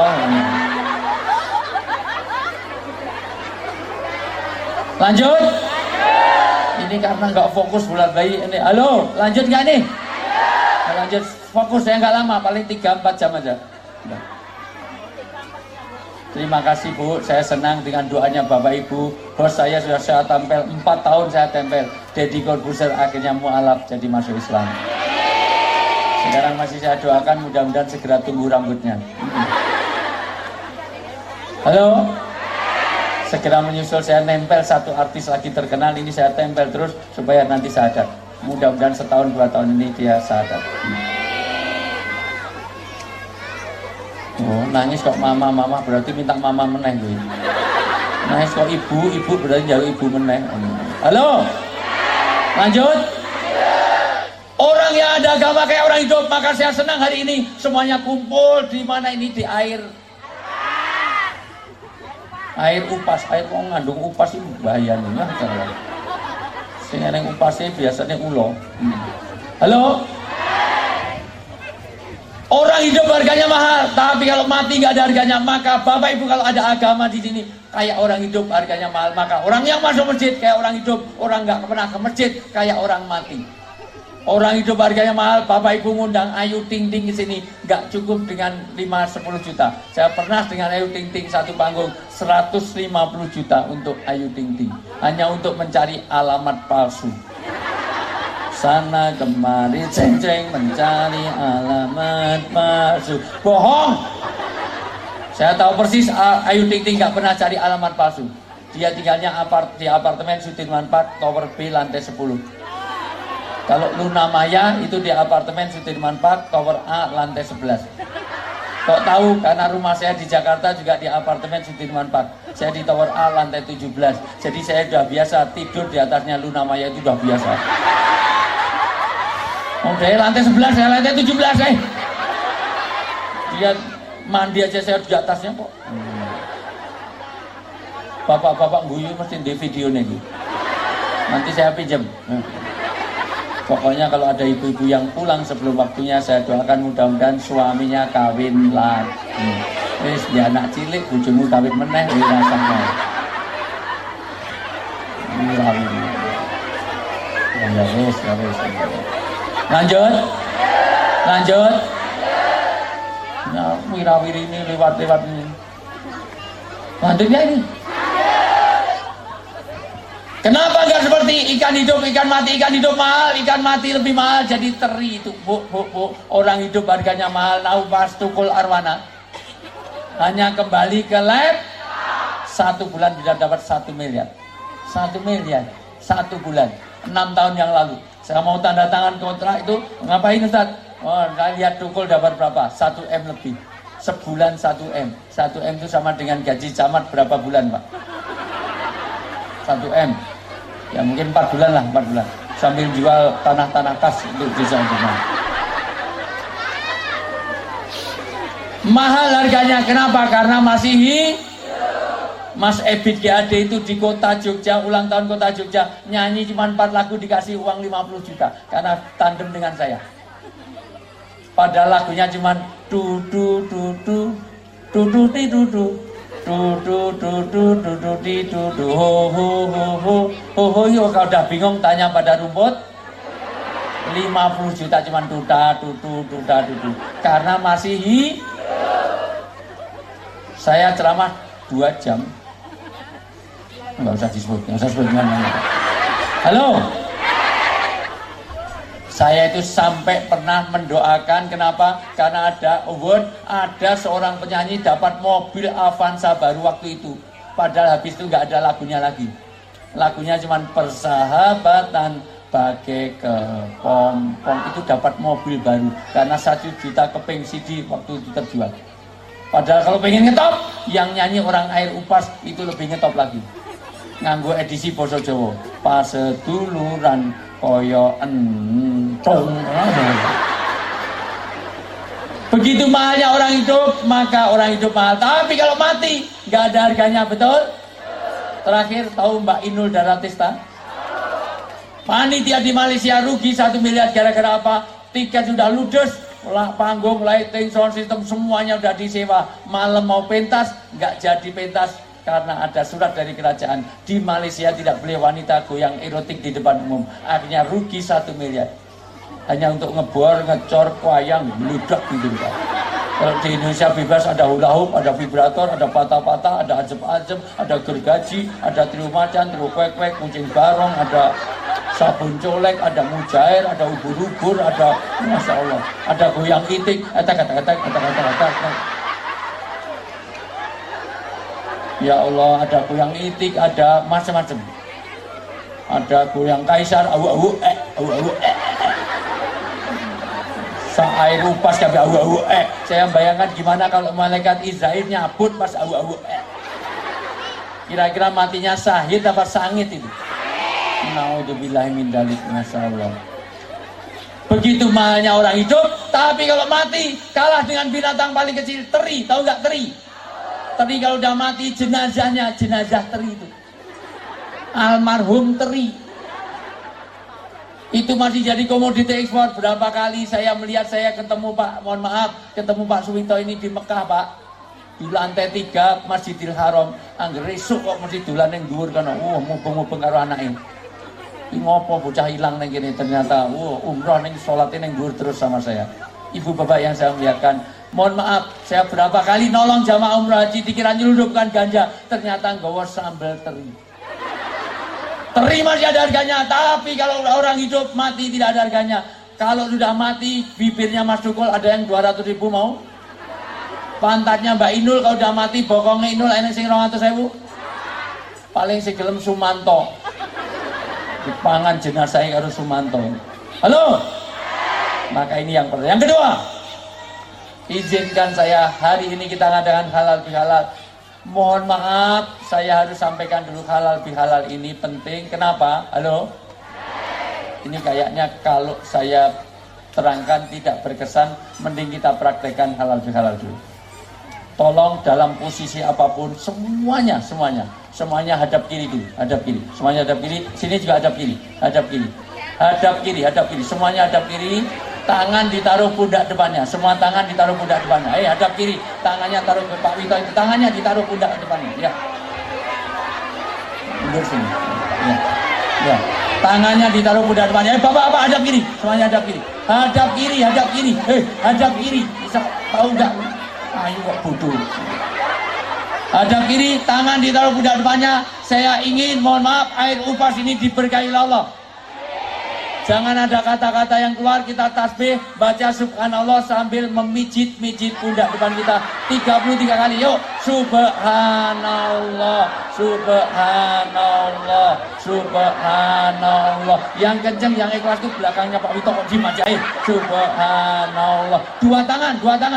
Speaker 1: Lanjut. Ini karena nggak fokus bulan bayi ini. Halo, lanjut nggak nih? Lanjut, fokus saya nggak lama, paling 3-4 jam aja. Udah. Terima kasih Bu, saya senang dengan doanya Bapak Ibu. Bos saya sudah saya tempel, 4 tahun saya tempel. Deddy Corbuzier akhirnya mualaf jadi masuk Islam. Sekarang masih saya doakan mudah-mudahan segera tumbuh rambutnya. Halo? Segera menyusul saya nempel satu artis lagi terkenal, ini saya tempel terus supaya nanti sadar. Mudah-mudahan setahun 2 tahun ini dia sadar. Oh, nangis kok mama berarti minta mama meneh gue. Nangis kok ibu berarti jauh ibu meneh. Halo, lanjut. Orang yang ada agama kayak orang hidup, maka saya senang hari ini semuanya kumpul di mana ini di air upas, air kok ngandung upas itu bahaya nih. Sing eneng upasnya biasanya ulo. Halo? Orang hidup harganya mahal, tapi kalau mati nggak ada harganya. Maka Bapak Ibu kalau ada agama di sini kayak orang hidup harganya mahal, maka orang yang masuk masjid kayak orang hidup, orang nggak pernah ke masjid kayak orang mati. Orang hidup harganya mahal, Bapak Ibu ngundang Ayu Ting Ting ke sini nggak cukup dengan 5-10 juta. Saya pernah dengan Ayu Ting Ting satu panggung 150 juta untuk Ayu Ting Ting, hanya untuk mencari alamat palsu. Sana kemari ceng-ceng mencari alamat palsu. Bohong. Saya tahu persis Ayu Ting Ting nggak pernah cari alamat palsu. Dia tinggalnya di apartemen Sudirman Park Tower B lantai 10. Kalau Luna Maya itu di apartemen Sudirman Park Tower A lantai 11. Kok tahu? Karena rumah saya di Jakarta juga di apartemen Sudirman Park. Saya di Tower A lantai 17. Jadi saya sudah biasa tidur di atasnya Luna Maya, itu sudah biasa. Oh, dia lantai 11, saya lantai 17, Dia mandi aja saya di atasnya kok. Bapak-bapak guyu mesti di video nih. Nanti saya pinjam. Pokoknya kalau ada ibu-ibu yang pulang sebelum waktunya, saya doakan mudah-mudahan suaminya kawin lagi. Wis dia anak cilik, bojomu kawin meneh, rasanya. Ya wis. Lanjut. Nah, wirawiri ini lewat ini. Lanjutnya ini. Kenapa nggak seperti ikan hidup, ikan mati, ikan hidup mahal, ikan mati lebih mahal, jadi teri itu. Bu. Orang hidup harganya mahal, naupas tukul arwana. Hanya kembali ke lab, 1 bulan bisa dapat 1 miliar. 1 miliar, 1 bulan, 6 tahun yang lalu. Saya mau tanda tangan kontrak itu, ngapain Ustaz? Oh, saya lihat tukul dapat berapa? 1 M lebih. Sebulan 1 M. 1 M itu sama dengan gaji camat berapa bulan, Pak? 1 M. Ya mungkin 4 bulan lah, 4 bulan. Sambil jual tanah-tanah kas untuk desa rumah. Mahal harganya, kenapa? Karena masih Mas Ebit GAD itu di kota Jogja, ulang tahun kota Jogja, nyanyi cuma 4 lagu dikasih uang 50 juta karena tandem dengan saya. Padahal lagunya cuma du du du du du du di du du du du du du du du di du du ho ho ho ho ho ho yo. Kalau udah bingung tanya pada rumput. 50 juta cuma duda dudu duda dudu karena masih saya ceramah 2 jam. Nggak usah disebut namanya. Halo. Saya itu sampai pernah mendoakan, kenapa? Karena ada award, ada seorang penyanyi dapat mobil Avanza baru waktu itu. Padahal habis itu nggak ada lagunya lagi. Lagunya cuma persahabatan bagai kepompong, itu dapat mobil baru karena 1 juta keping CD waktu itu terjual. Padahal kalau pengen ngetop, yang nyanyi orang air upas itu lebih ngetop lagi. Nganggo edisi basa Jawa, paseduluran kaya entong. Begitu mahalnya orang hidup, maka orang hidup mahal. Tapi kalau mati, nggak ada harganya, betul? Terakhir, tahu Mbak Inul Daratista? Panitia di Malaysia rugi 1 miliar gara-gara apa? Tiket sudah ludes, panggung, lighting, sound system, semuanya sudah disewa. Malam mau pentas, nggak jadi pentas. Karena ada surat dari kerajaan di Malaysia tidak boleh wanita goyang erotik di depan umum. Akhirnya rugi 1 miliar. Hanya untuk ngebor, ngecor, wayang, meludak gitu. Kalau di Indonesia bebas, ada hula hoop, ada vibrator, ada patah-patah, ada ajeb-ajeb, ada gergaji, ada trio macan, trio kwek-kwek, kucing barong, ada sabun colek, ada mujair, ada ubur-ubur, ada Masya Allah, ada goyang itik, etak. Ya Allah, ada goyang itik, ada macam-macam. Ada goyang kaisar, awu-awu. Air upas kabeh awu-awu. Saya bayangkan gimana kalau malaikat Israel nyabut pas awu-awu. Kira-kira matinya sahid apa sangit itu? Naudzubillahi min dzalik, masyaallah. Begitu mahalnya orang hidup, tapi kalau mati kalah dengan binatang paling kecil, teri. Tahu nggak teri? Teri kalau udah mati jenazahnya jenazah teri itu. Almarhum teri. Itu masih jadi komoditi ekspor. Berapa kali saya melihat, saya ketemu Pak, mohon maaf, ketemu Pak Suwito ini di Mekah Pak, di lantai 3 Masjidil Haram. Angger esuk kok mesti dolan ning dhuwur kana. Mubeng-mubeng karo anake. Iki ngopo bocah ilang ning kene, ternyata umroh ning salate ning dhuwur terus sama saya. Ibu bapak yang saya muliakan, mohon maaf, saya berapa kali nolong jamaah umroh haji dikira nyelundupkan ganja, ternyata nggawa sambal teri. Teri masih ada harganya, tapi kalau orang hidup mati tidak ada harganya. Kalau sudah mati, bibirnya Mas Dukul ada yang 200.000 mau? Pantatnya Mbak Inul kalau udah mati, bokongnya Inul enek sing 200.000? Paling segelem Sumanto. Dipangan jenazahnya karo Sumanto. Halo? Maka ini yang pertama. Yang kedua, izinkan saya hari ini kita ngadakan halal bihalal. Mohon maaf, saya harus sampaikan dulu halal bihalal ini penting. Kenapa? Halo? Ini kayaknya kalau saya terangkan tidak berkesan, mending kita praktekkan halal bihalal dulu. Tolong dalam posisi apapun, semuanya hadap kiri dulu, hadap kiri. Semuanya hadap kiri, sini juga hadap kiri, hadap kiri. Hadap kiri, semuanya hadap kiri. Tangan ditaruh pundak depannya, semua tangan ditaruh pundak depannya. Hadap kiri, tangannya taruh ke Pak Wito, tangannya ditaruh pundak depannya. Ya. Mundur sini. Ya. Tangannya ditaruh pundak depannya. Bapak-bapak hadap kiri, semuanya hadap kiri. Hadap kiri. Hadap kiri. Bisa tahu enggak? Ayo kok bodoh. Hadap kiri, tangan ditaruh pundak depannya. Saya ingin, mohon maaf, air upas ini diberkahi Allah. Jangan ada kata-kata yang keluar, kita tasbih, baca subhanallah sambil memijit-mijit pundak depan kita 33 kali. Yuk, subhanallah, subhanallah, subhanallah. Yang kenceng, yang ikhlas itu belakangnya Pak Wito kok dimajai. Subhanallah. Dua tangan,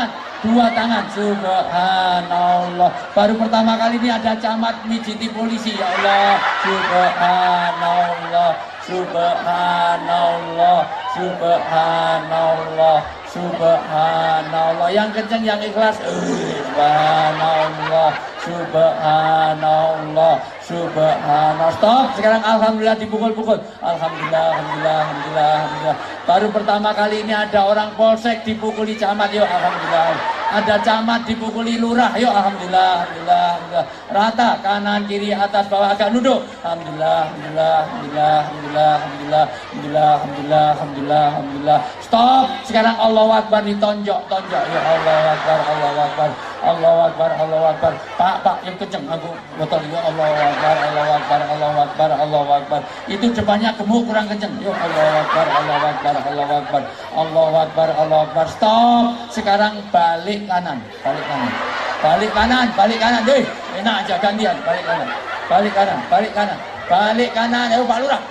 Speaker 1: subhanallah. Baru pertama kali ini ada camat mijiti polisi, ya Allah. Subhanallah, subhanallah, subhanallah, subhanallah. Yang kenceng, yang ikhlas. Subhanallah, subhanallah, subhanallah. Stop. Sekarang alhamdulillah dipukul-pukul. Alhamdulillah, alhamdulillah, alhamdulillah, alhamdulillah. Baru pertama kali ini ada orang polsek dipukuli camat. Yuk, alhamdulillah. Ada camat dipukuli lurah. Yuk, alhamdulillah, alhamdulillah, alhamdulillah. Rata, kanan, kiri, atas, bawah, agak nunduk. Alhamdulillah, alhamdulillah, alhamdulillah, alhamdulillah, alhamdulillah, alhamdulillah, alhamdulillah, alhamdulillah, alhamdulillah. Stop. Sekarang Allahu Akbar ditonjok-tonjok. Ya Allahu Akbar, Allahu Akbar, Allahu Akbar, Allahu Akbar. Pak, yang kenceng aku botol. Ya Allahu Akbar, Allahu Akbar, Allahu Akbar, Allahu Akbar. Itu depannya gemuk kurang kenceng. Ya Allahu Akbar, Allahu Akbar, Allahu Akbar, Allahu Akbar, Allahu Akbar. Stop. Sekarang balik kanan, balik kanan, balik kanan, balik kanan. Deh, enak aja gantian. Balik kanan, balik kanan, balik kanan, balik kanan. Ayo Pak Lurah,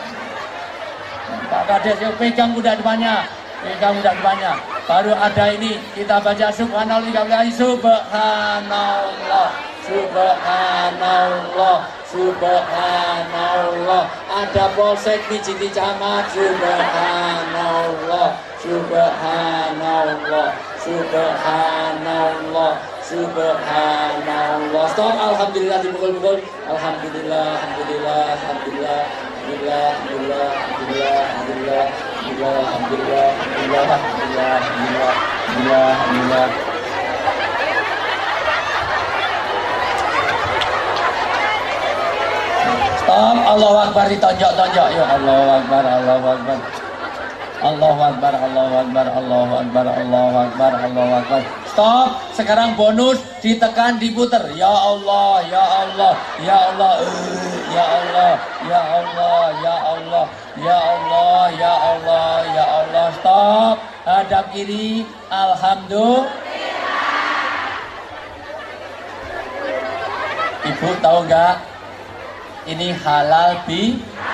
Speaker 1: Pak Kades, yuk pegang kuda depannya, pegang kuda depannya. Baru ada ini, kita baca subhanallah 3 kali. Subhanallah, subhanallah, subhanallah. Ada polsek mijiti camat. Subhanallah, subhanallah, subhanallah, subhanallah. Stop. Alhamdulillah dipukul-pukul. Alhamdulillah, alhamdulillah, alhamdulillah, alhamdulillah, alhamdulillah, alhamdulillah, alhamdulillah, alhamdulillah, alhamdulillah, alhamdulillah, alhamdulillah, alhamdulillah. Stop. Allahu Akbar ditonjok-tonjok. Ya Allahu Akbar, Allahu Akbar, Allahu Akbar, Allahu Akbar, Allahu Akbar, Allahu Akbar, Allahu Akbar. Stop. Sekarang bonus ditekan, diputer. Ya Allah, ya Allah, ya Allah, ya Allah, ya Allah, ya Allah, ya Allah, ya Allah, ya Allah. Stop. Hadap kiri. Alhamdulillah. Ibu tahu nggak? Ini halal bi.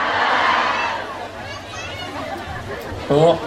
Speaker 1: Bu,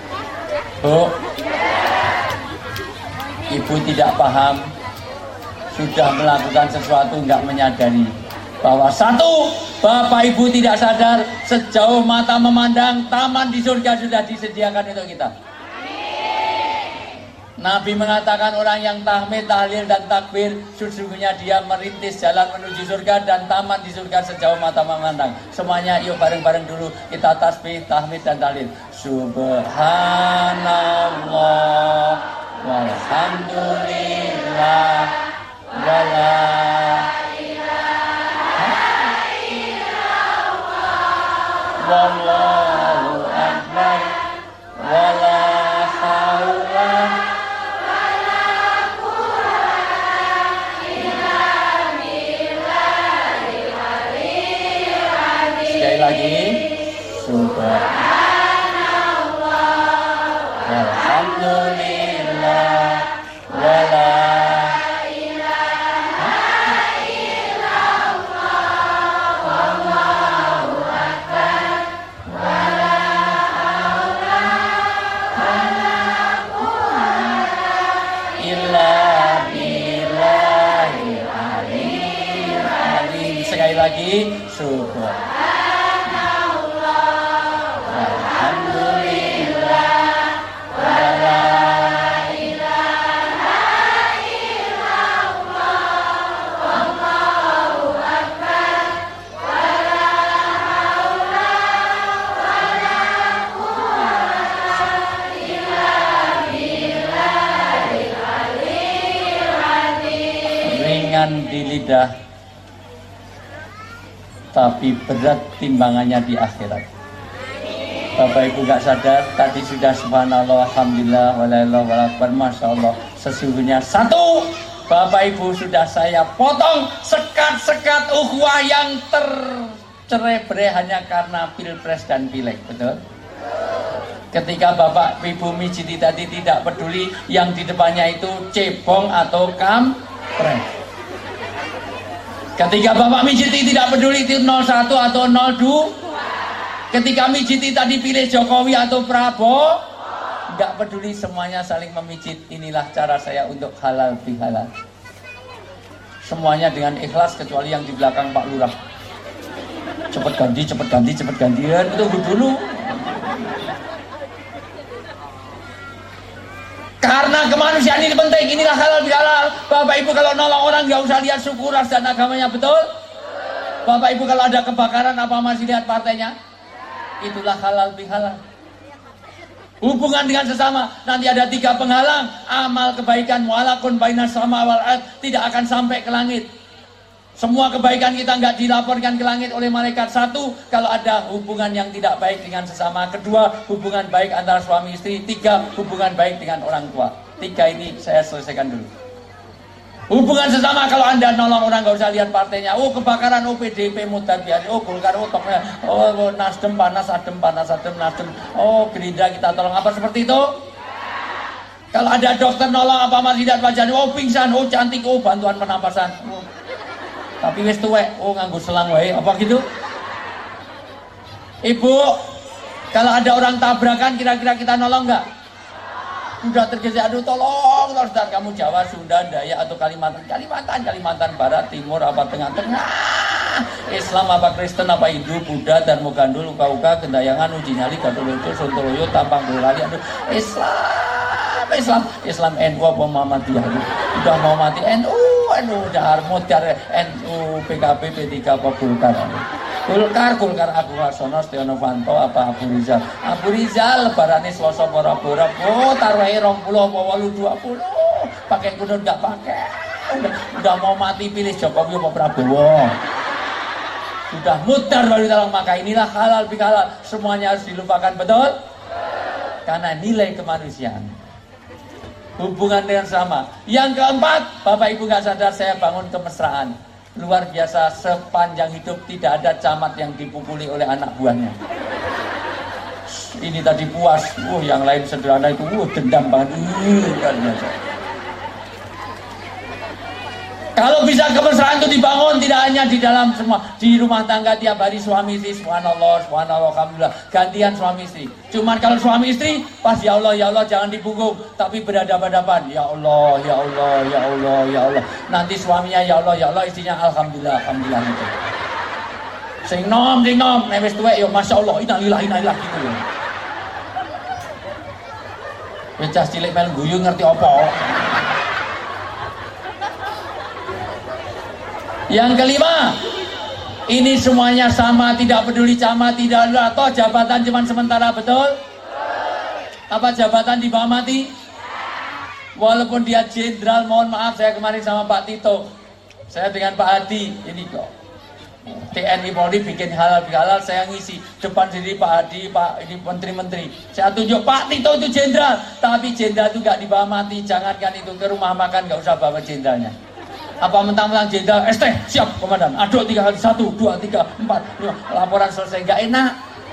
Speaker 1: ibu tidak paham, sudah melakukan sesuatu nggak menyadari bahwa satu, bapak ibu tidak sadar sejauh mata memandang taman di surga sudah disediakan untuk kita. Nabi mengatakan orang yang tahmid, tahlil dan takbir, sesungguhnya dia merintis jalan menuju surga dan tamat di surga sejauh mata memandang. Semuanya yuk bareng-bareng dulu kita tasbih, tahmid dan tahlil. Subhanallah walhamdulillah wala wallahu akbar wala haula wala quwwata illa billahil aliyyil azim. Sekali lagi, subhanallah walhamdulillah wala lagi subhanallah walhamdulillah wala ilaha illallah wallahu akbar wala haula wala quwwata illa billahil aliyyil azim. Ringan di lidah tapi berat timbangannya di akhirat. Bapak Ibu gak sadar, tadi sudah subhanallah, alhamdulillah, walallah, walakbar, masya Allah. Sesungguhnya satu, Bapak Ibu sudah saya potong sekat-sekat ukhuwah yang tercerai-berai hanya karena pilpres dan pileg, betul? Ketika Bapak Ibu mijiti tadi tidak peduli yang di depannya itu cebong atau kampret. Ketika Bapak mijiti tidak peduli itu 01 atau 02. Ketika mijiti tadi pilih Jokowi atau Prabowo, nggak peduli, semuanya saling memijit. Inilah cara saya untuk halal bihalal. Semuanya dengan ikhlas kecuali yang di belakang Pak Lurah. Cepet ganti, cepet ganti, cepet gantian, tunggu dulu. Karena kemanusiaan ini penting, inilah halal bihalal. Bapak Ibu kalau nolong orang nggak usah lihat suku, ras dan agamanya, betul? Bapak Ibu kalau ada kebakaran apa masih lihat partainya? Itulah halal bihalal. Hubungan dengan sesama, nanti ada 3 penghalang. Amal kebaikan walakun bainas sama wal ard, tidak akan sampai ke langit. Semua kebaikan kita nggak dilaporkan ke langit oleh malaikat. 1, kalau ada hubungan yang tidak baik dengan sesama. 2, hubungan baik antara suami istri. 3, hubungan baik dengan orang tua. 3 ini saya selesaikan dulu. Hubungan sesama, kalau Anda nolong orang nggak usah lihat partainya. Oh kebakaran, oh PDIP mutar biasa, oh Golkar, oh Toknya, oh Nasdem panas, Adem panas, Adem Nasdem, oh Gerindra kita tolong, apa seperti itu? Kalau ada dokter nolong apa masih lihat wajahnya, oh pingsan, oh cantik, oh bantuan pernapasan. Oh. Tapi wis tuwek, oh nganggo selang wae, apa gitu? Ibu, kalau ada orang tabrakan kira-kira kita nolong nggak? Udah tergesek, aduh tolong, saudara, kamu Jawa, Sunda, Dayak atau Kalimantan Barat, Timur, apa Tengah-Tengah, Islam apa Kristen apa Hindu, Buddha, Dharma Gandul, Uka-Uka, Gendayangan, Uji Nyali, Gadulucu, Sontoloyo, Tampang Boyolali, aduh Islam NU apa Muhammadiyah, udah mau mati NU udah harmut cari NU, PKB, P3 apa Golkar Abu Harsono, Setia Novanto apa Abu Rizal lebarane Selasa bora-bora, oh taruhe 20 apa 20 pakai kunut nggak pakai, udah mau mati pilih Jokowi apa Prabowo, sudah mutar baru tolong. Maka inilah halal bihalal, semuanya harus dilupakan, betul? Karena nilai kemanusiaan, hubungan dengan sama. Yang keempat, Bapak Ibu nggak sadar, saya bangun kemesraan luar biasa. Sepanjang hidup tidak ada camat yang dipukuli oleh anak buahnya. Ini tadi puas, yang lain sederhana itu, dendam banget. Luar biasa. Kalau bisa kemesraan itu dibangun, tidak hanya di dalam semua, di rumah tangga tiap hari suami istri, subhanallah, alhamdulillah, gantian suami istri. Cuman kalau suami istri, pas ya Allah jangan dipunggung, tapi berhadapan-hadapan, ya Allah. Nanti suaminya ya Allah, istrinya alhamdulillah gitu. Sing nom, wis tuwek ya masya Allah, innalillahi gitu. Bocah cilik melu guyu ngerti apa? Yang kelima, ini semuanya sama, tidak peduli camat, tidak atau jabatan cuma sementara, betul? Apa jabatan di bawah mati? Walaupun dia jenderal, mohon maaf, saya kemarin sama Pak Tito, saya dengan Pak Hadi, ini kok TNI Polri bikin halal, saya ngisi depan sendiri Pak Hadi, Pak ini menteri-menteri, saya tunjuk Pak Tito itu jenderal, tapi jenderal itu gak di bawah mati, jangankan itu ke rumah makan gak usah bawa jenderalnya. Apa mentang-mentang jenderal, ST siap komandan, aduk 3 kali 1, 2, 3, 4, 5, laporan selesai, gak enak.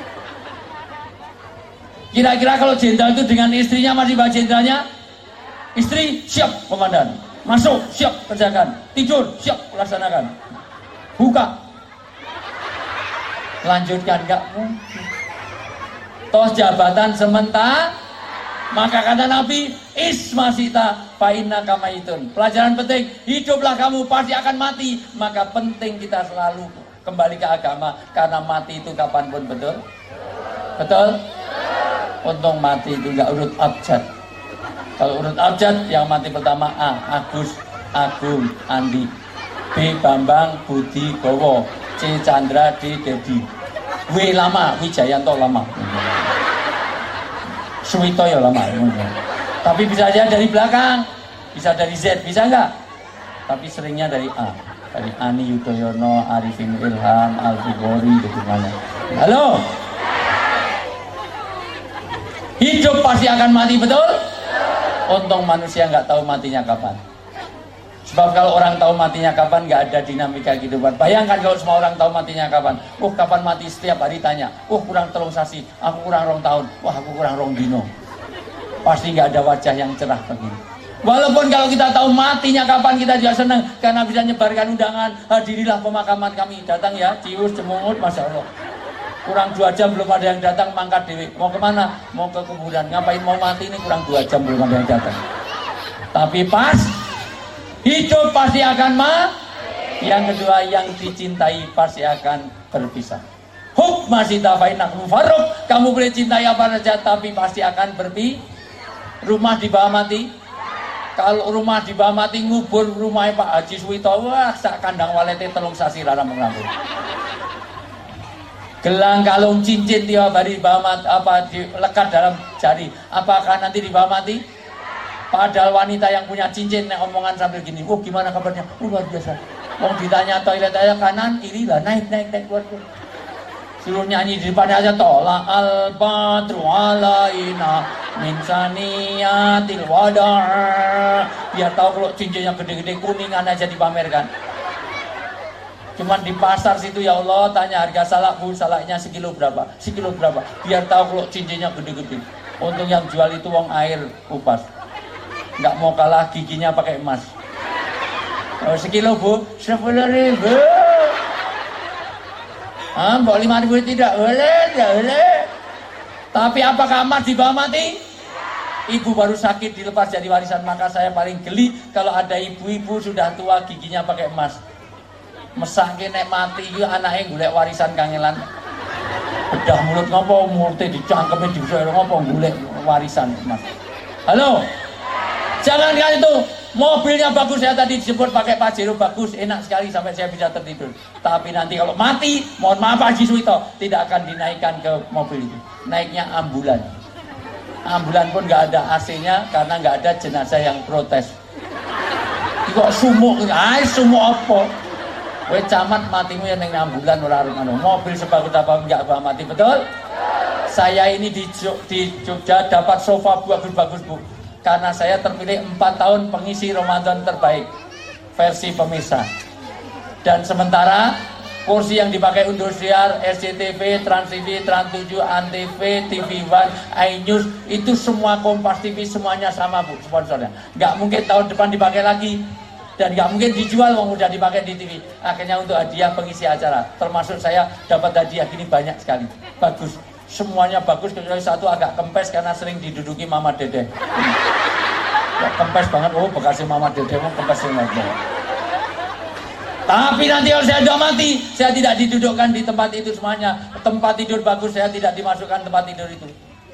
Speaker 1: Kira-kira kalau jenderal itu dengan istrinya masih bawa jenderalnya? Istri siap komandan, masuk siap kerjakan, tidur siap laksanakan, buka lanjutkan, enggak mungkin. Toh jabatan sementara, maka kata Nabi ismasita fainna kamaitun. Pelajaran penting, hiduplah kamu pasti akan mati, maka penting kita selalu kembali ke agama, karena mati itu kapanpun, betul? Betul? Untung mati itu enggak urut abjad. Kalau urut abjad, yang mati pertama A. Agus, Agung, Andi. B. Bambang, Budi, Gowo. C. Chandra, D. Dedi. W. Lama, Wijayanto Lama. Suwito ya lama. Tapi bisa aja dari belakang, bisa dari Z, bisa enggak? Tapi seringnya dari A. Dari Ani Yudhoyono, Arifin Ilham, Al-Fibori, gitu mana. Halo? Hidup pasti akan mati, betul? Untung manusia nggak tahu matinya kapan. Sebab kalau orang tahu matinya kapan, nggak ada dinamika kehidupan. Bayangkan kalau semua orang tahu matinya kapan. Kapan mati, setiap hari tanya. Kurang 3 sasi, aku kurang 2 tahun. Aku kurang 2 dino. Pasti nggak ada wajah yang cerah begini. Walaupun kalau kita tahu matinya kapan, kita juga senang karena bisa nyebarkan undangan. Hadirilah pemakaman kami, datang ya, Cius, Cemungut, Masya Allah. Kurang 2 jam belum ada yang datang, mangkat dewi. Mau kemana? Mau ke kuburan. Ngapain mau mati ini, kurang 2 jam belum ada yang datang. Tapi pas hidup pasti akan mati. Yang kedua, yang dicintai pasti akan berpisah. Masih tafain aku faruk. Kamu boleh cintai apa saja, tapi pasti akan berpisah. Rumah di bawah mati. Kalau rumah di bawah mati, ngubur rumahnya Pak Haji Suwito, wah sak kandang walete 3 sasi rara mengampun. Gelang kalung cincin tiap hari di bawah mati, lekat dalam jari, apakah nanti di bawah mati? Padahal wanita yang punya cincin omongan sambil gini, gimana kabarnya? Luar biasa. Ditanya toilet aja kanan, kiri lah, naik keluar. Suruh nyanyi di depannya aja, tola al-badru alaina min saniyatil wada'. Biar tahu kalau cincinnya gede-gede kuningan aja dipamerkan. Cuman di pasar situ, ya Allah, tanya harga salak, Bu, salaknya sekilo berapa? Biar tahu kalau cincinnya gede-gede. Untung yang jual itu wong air kupas. Nggak mau kalah giginya pakai emas. Sekilo, Bu, 10.000. Mbak 5.000 tidak boleh. Tapi apakah emas di bawah mati? Ibu baru sakit dilepas jadi warisan, maka saya paling geli kalau ada ibu-ibu sudah tua giginya pakai emas. Mesake nek mati iki anake golek warisan kangelan. Bedah mulut ngopo, murte dicangkeme diusir ngopo golek warisan Mas. Halo. Jangan kan itu, mobilnya bagus, saya tadi disebut pakai Pajero bagus, enak sekali sampai saya bisa tertidur. Tapi nanti kalau mati, mohon maaf Haji Suwito, tidak akan dinaikkan ke mobil itu. Naiknya ambulan. Ambulan pun nggak ada AC-nya karena nggak ada jenazah yang protes. Kok sumuk, sumuk apa? Kowe camat matimu yang neng ambulan ora arep mobil sebagus apa enggak mati, betul? Saya ini di Jogja dapat sofa bagus-bagus, Bu. Karena saya terpilih 4 tahun pengisi Ramadan terbaik versi pemirsa. Dan sementara kursi yang dipakai Indosiar, SCTV, Trans TV, Trans 7, Antv, TV One, iNews, itu semua Kompas TV semuanya sama, Bu, sponsornya. Nggak mungkin tahun depan dipakai lagi. Dan nggak mungkin dijual, wong udah dipakai di TV. Akhirnya untuk hadiah pengisi acara, termasuk saya dapat hadiah gini banyak sekali. Bagus, semuanya bagus kecuali satu agak kempes karena sering diduduki Mama Dede. Ya, kempes banget, bekasnya Mama Dede mau kempes banget. Tapi nanti kalau saya sudah mati, saya tidak didudukkan di tempat itu semuanya. Tempat tidur bagus, saya tidak dimasukkan tempat tidur itu.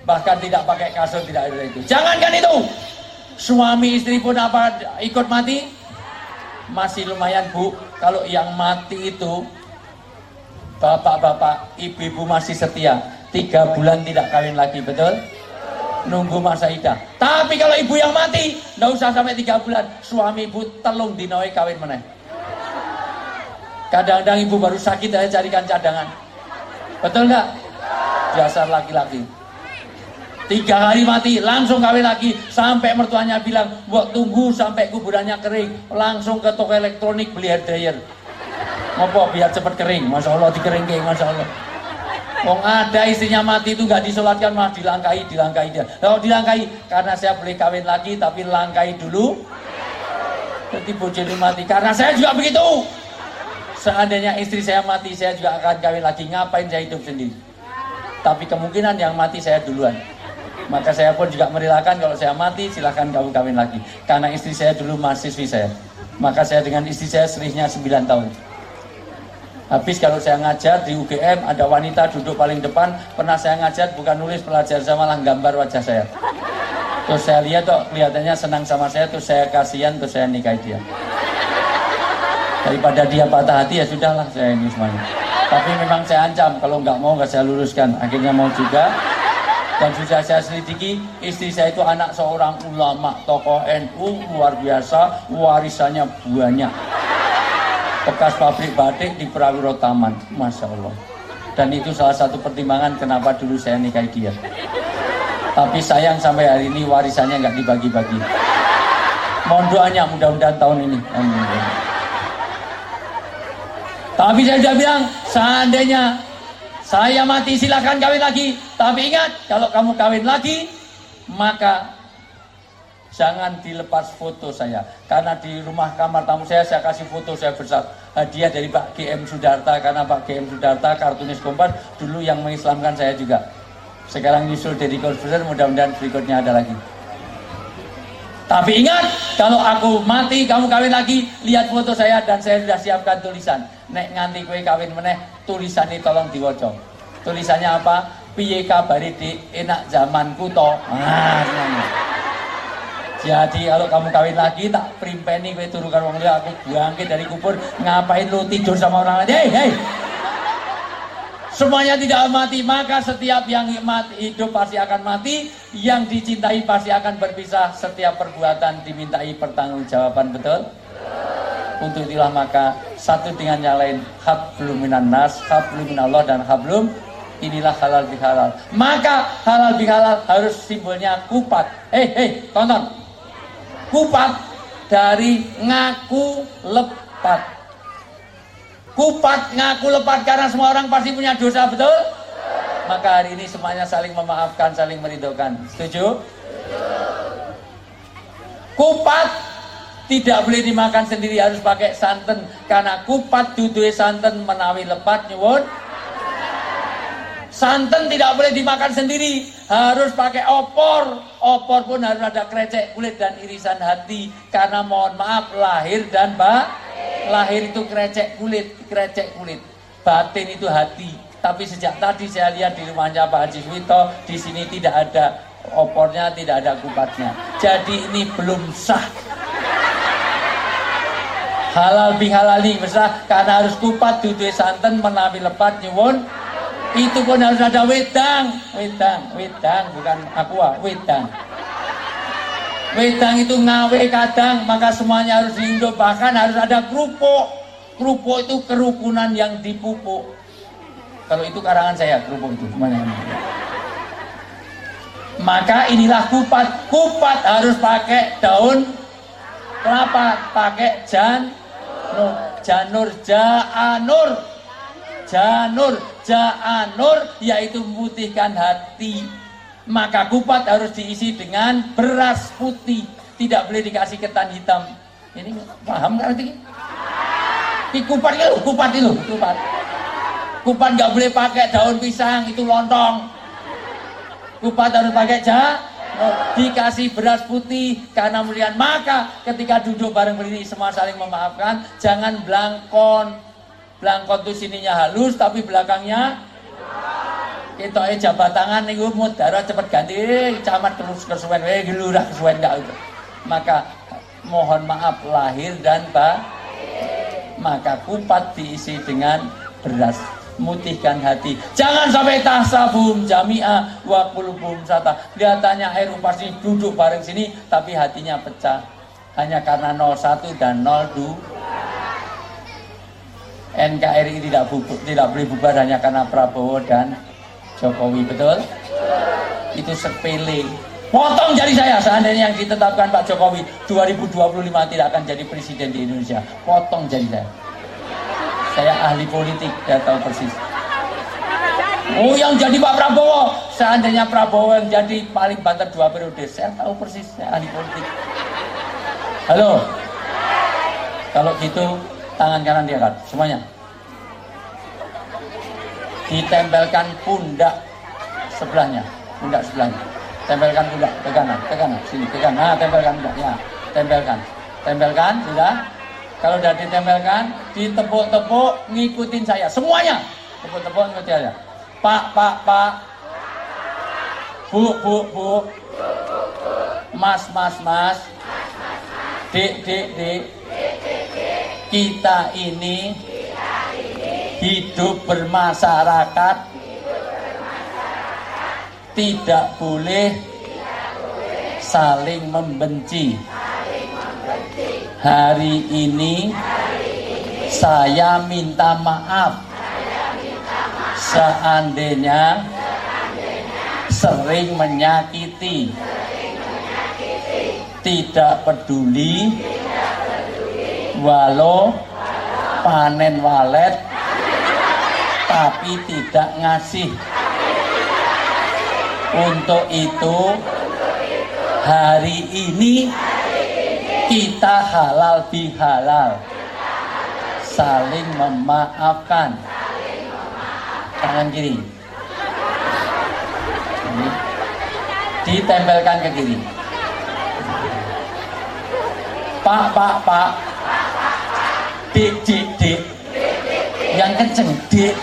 Speaker 1: Bahkan tidak pakai kasut, tidak ada itu. Jangankan itu, suami istri pun apa ikut mati? Masih lumayan Bu. Kalau yang mati itu bapak-bapak, ibu-ibu masih setia, 3 bulan tidak kawin lagi, betul? Nunggu masa idah. Tapi kalau ibu yang mati, nggak usah sampai 3 bulan, suami ibu telung dinoi kawin meneh. Kadang-kadang ibu baru sakit aja carikan cadangan, betul nggak? Dasar laki-laki. 3 hari mati, langsung kawin lagi. Sampai mertuanya bilang, buat tunggu sampai kuburannya kering. Langsung ke toko elektronik beli hair dryer. Ngopo biar cepet kering. Masya Allah dikeringke, Masya Allah. Wong ada istrinya mati itu nggak disolatkan, malah dilangkai dia. Kalau dilangkai, karena saya boleh kawin lagi, tapi langkai dulu. Jadi bojone mati, karena saya juga begitu. Seandainya istri saya mati, saya juga akan kawin lagi. Ngapain saya hidup sendiri? Tapi kemungkinan yang mati saya duluan. Maka saya pun juga merelakan kalau saya mati silahkan kamu kawin lagi. Karena istri saya dulu mahasiswi saya. Maka saya dengan istri saya selisihnya 9 tahun. Habis kalau saya ngajar di UGM ada wanita duduk paling depan. Pernah saya ngajar bukan nulis pelajar, saya malah gambar wajah saya. Terus saya lihat kok kelihatannya senang sama saya. Terus saya kasihan, terus saya nikahi dia. Daripada dia patah hati ya sudahlah saya ini semuanya. Tapi memang saya ancam kalau nggak mau nggak saya luluskan. Akhirnya mau juga. Dan sudah saya selidiki, istri saya itu anak seorang ulama, tokoh NU luar biasa, warisannya banyak. Bekas pabrik batik di Prawiro Taman, Masya Allah. Dan itu salah satu pertimbangan kenapa dulu saya nikahi dia. Tapi sayang sampai hari ini warisannya nggak dibagi-bagi. Mohon doanya mudah-mudahan tahun ini. Amin. Tapi saya sudah bilang, seandainya saya mati silahkan kawin lagi. Tapi ingat, kalau kamu kawin lagi, maka jangan dilepas foto saya. Karena di rumah kamar tamu saya kasih foto saya besar. Hadiah dari Pak GM Sudarta. Karena Pak GM Sudarta, kartunis Kompas, dulu yang mengislamkan saya juga. Sekarang nyusul Deddy Corbuzier, mudah-mudahan berikutnya ada lagi. Tapi ingat, kalau aku mati, kamu kawin lagi, lihat foto saya dan saya sudah siapkan tulisan. Nek nganti kowe kawin meneh, tulisannya tolong diwoco. Tulisannya apa? Piye kabare Dik, enak zamanku to. Jadi kalau kamu kawin lagi tak primpeni kowe turu karo wong liya, aku bangkit dari kubur, ngapain lu tidur sama orang lain? Hei. Semuanya tidak mati, maka setiap yang hidup pasti akan mati, yang dicintai pasti akan berpisah, setiap perbuatan dimintai pertanggungjawaban, betul? Untuk itulah maka satu dengan yang lain, hablum minan nas, hablum minallah dan hablum inilah halal bihalal. Maka halal bihalal harus simbolnya kupat. Tonton. Kupat dari ngaku lepat. Kupat ngaku lepat karena semua orang pasti punya dosa, betul? Maka hari ini semuanya saling memaafkan, saling meridhokan. Setuju? Kupat tidak boleh dimakan sendiri, harus pakai santan. Karena kupat duduhe santan menawi lepat nyuwun. Santan tidak boleh dimakan sendiri, harus pakai opor. Opor pun harus ada krecek kulit dan irisan hati. Karena mohon maaf lahir dan lahir itu krecek kulit, batin itu hati. Tapi sejak tadi saya lihat di rumahnya Pak Haji Suwito, di sini tidak ada opornya, tidak ada kupatnya. Jadi ini belum sah. Halal bihalali besar karena harus kupat duduhe santen menawi lepat nyuwun. Itu pun harus ada wedang bukan aqua, wedang. Wedang itu ngawe kadang, maka semuanya harus dihidup. Bahkan harus ada kerupuk. Kerupuk itu kerukunan yang dipupuk. Kalau itu karangan saya, kerupuk itu. Maka inilah kupat. Kupat harus pakai daun kelapa, pakai janur, ja'anur, yaitu memutihkan hati. Maka kupat harus diisi dengan beras putih, tidak boleh dikasih ketan hitam. Ini paham nggak nanti? Kupat itu. Kupat nggak boleh pakai daun pisang, itu lontong. Kupat harus pakai dikasih beras putih karena mulian. Maka ketika duduk bareng berdiri semua saling memaafkan, jangan belangkon. Belangkon itu sininya halus tapi belakangnya ketoke jabat tangan niku mudara cepet ganti camat terus kesuwen lurah kesuwen gak. Maka mohon maaf lahir dan maka kupat diisi dengan beras, mutihkan hati. Jangan sampai tahsabum jami'ah wa qulubum sata. Kelihatannya air upas ini duduk bareng sini tapi hatinya pecah hanya karena 01 dan 02. NKRI tidak boleh bubar hanya karena Prabowo dan Jokowi, betul? Itu sepele. Potong jari saya seandainya yang ditetapkan Pak Jokowi 2025 tidak akan jadi presiden di Indonesia. Potong jari saya. Saya ahli politik, saya tahu persis. Oh, yang jadi Pak Prabowo, seandainya Prabowo yang jadi paling banter 2 periode, saya tahu persis, saya ahli politik. Halo. Kalau gitu tangan kanan diangkat semuanya. Ditempelkan pundak sebelahnya, tempelkan pundak ke kanan, sini ke kanan. Nah, tempelkan pundaknya, tempelkan sudah. Kalau sudah ditempelkan, ditepuk-tepuk, ngikutin saya semuanya. Tepuk-tepuk ngikutin saya. Pak, Bu, Mas, Dek. Kita ini hidup bermasyarakat, tidak boleh saling membenci. Hari ini saya minta maaf seandainya sering menyakiti. Tidak peduli walau panen walet tapi tidak ngasih. Untuk itu hari ini kita halal bihalal, saling memaafkan. Tangan kiri ditempelkan ke kiri. Pak, Dek, yang kenceng, Dek,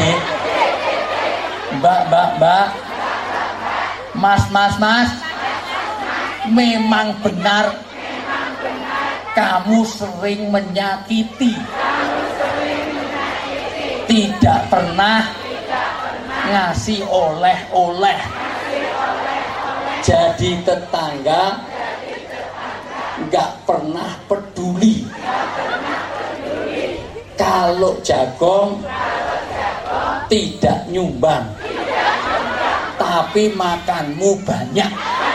Speaker 1: Mbak, Mas, memang benar kamu sering menyakiti, tidak pernah ngasih oleh-oleh, jadi tetangga nggak pernah peduli. Kalau jagung tidak nyumbang, tapi makanmu banyak.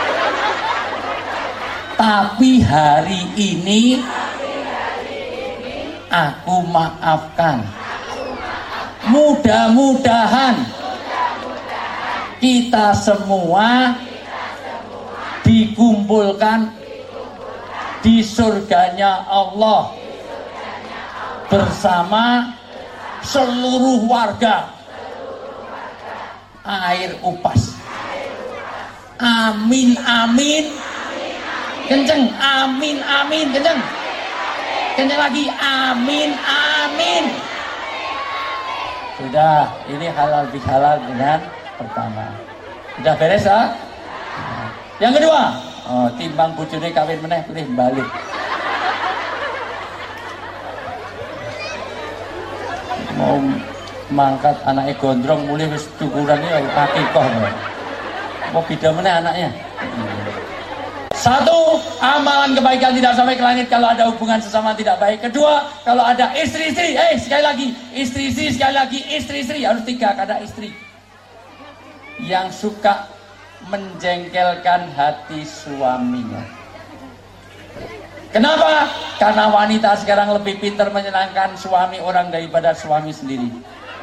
Speaker 1: Tapi hari ini aku maafkan. Mudah-mudahan kita semua dikumpulkan di surganya Allah bersama seluruh warga air upas. Amin. Kenceng, amin, kenceng lagi, amin. Sudah, ini halal bihalal dengan pertama. Sudah beres ya? Yang kedua, timbang bojone kawin meneh pilih balik. Mau mangkat anaknya gondrong mulai wis tukurannya akikoh. Mau beda meneh anaknya. Satu, amalan kebaikan tidak sampai ke langit kalau ada hubungan sesama tidak baik. Kedua, kalau ada istri-istri, sekali lagi istri-istri harus 3 karena istri yang suka menjengkelkan hati suaminya. Kenapa? Karena wanita sekarang lebih pintar menyenangkan suami orang daripada suami sendiri.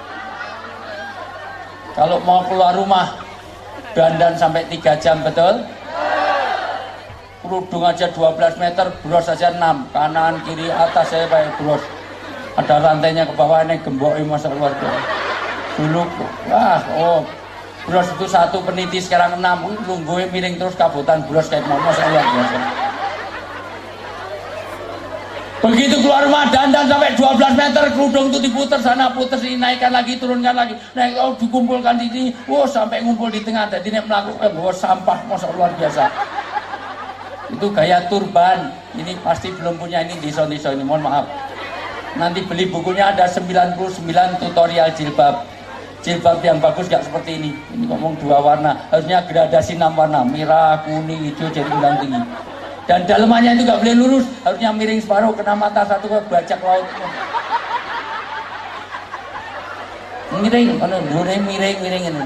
Speaker 1: Kalau mau keluar rumah dandan sampai 3 jam, betul? Kerudung aja 12 meter, bros aja 6, kanan kiri atas saya pakai bros. Ada rantainya ke bawah, ini gemboknya masa keluar dulu. Bros itu 1 peniti, sekarang 6, lungguhnya miring terus kabutan bros kayak mau masa luar biasa. Begitu keluar rumah dandan sampai 12 meter, kerudung itu diputer sana puter sini, naikkan lagi, turunkan lagi, naik, oh dikumpulkan di sini, oh sampai ngumpul di tengah, jadi nek melakukan bawa sampah, masa luar biasa. Itu gaya turban, ini pasti belum punya ini diso-diso ini, mohon maaf. Nanti beli bukunya ada 99 tutorial jilbab. Jilbab yang bagus gak seperti ini. Ini ngomong 2 warna, harusnya gradasi 6 warna, merah, kuning, hijau, jadi bilang tinggi. Dan dalemannya itu gak boleh lurus, harusnya miring separuh, kena mata satu ke bajak laut. Miring, miring ini.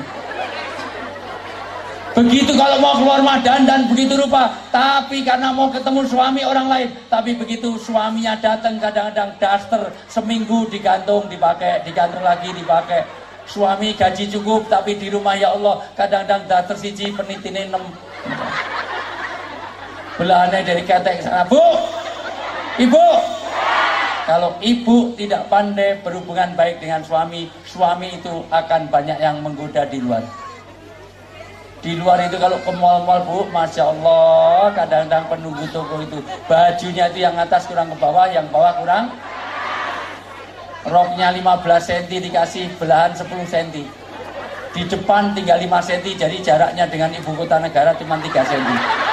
Speaker 1: Begitu kalau mau keluar rumah dan begitu rupa, tapi karena mau ketemu suami orang lain, tapi begitu suaminya datang kadang-kadang daster seminggu digantung dipakai, digantung lagi dipakai. Suami gaji cukup tapi di rumah ya Allah kadang-kadang daster siji penitine 6. Belahannya dari ketek sana, Bu, Ibu. Kalau ibu tidak pandai berhubungan baik dengan suami, suami itu akan banyak yang menggoda di luar. Di luar itu kalau ke mal-mal, Bu, Masya Allah, kadang-kadang penunggu toko itu bajunya itu yang atas kurang ke bawah, yang bawah kurang. Roknya 15 cm dikasih belahan 10 cm. Di depan tinggal 5 cm, jadi jaraknya dengan ibu kota negara cuma 3 cm.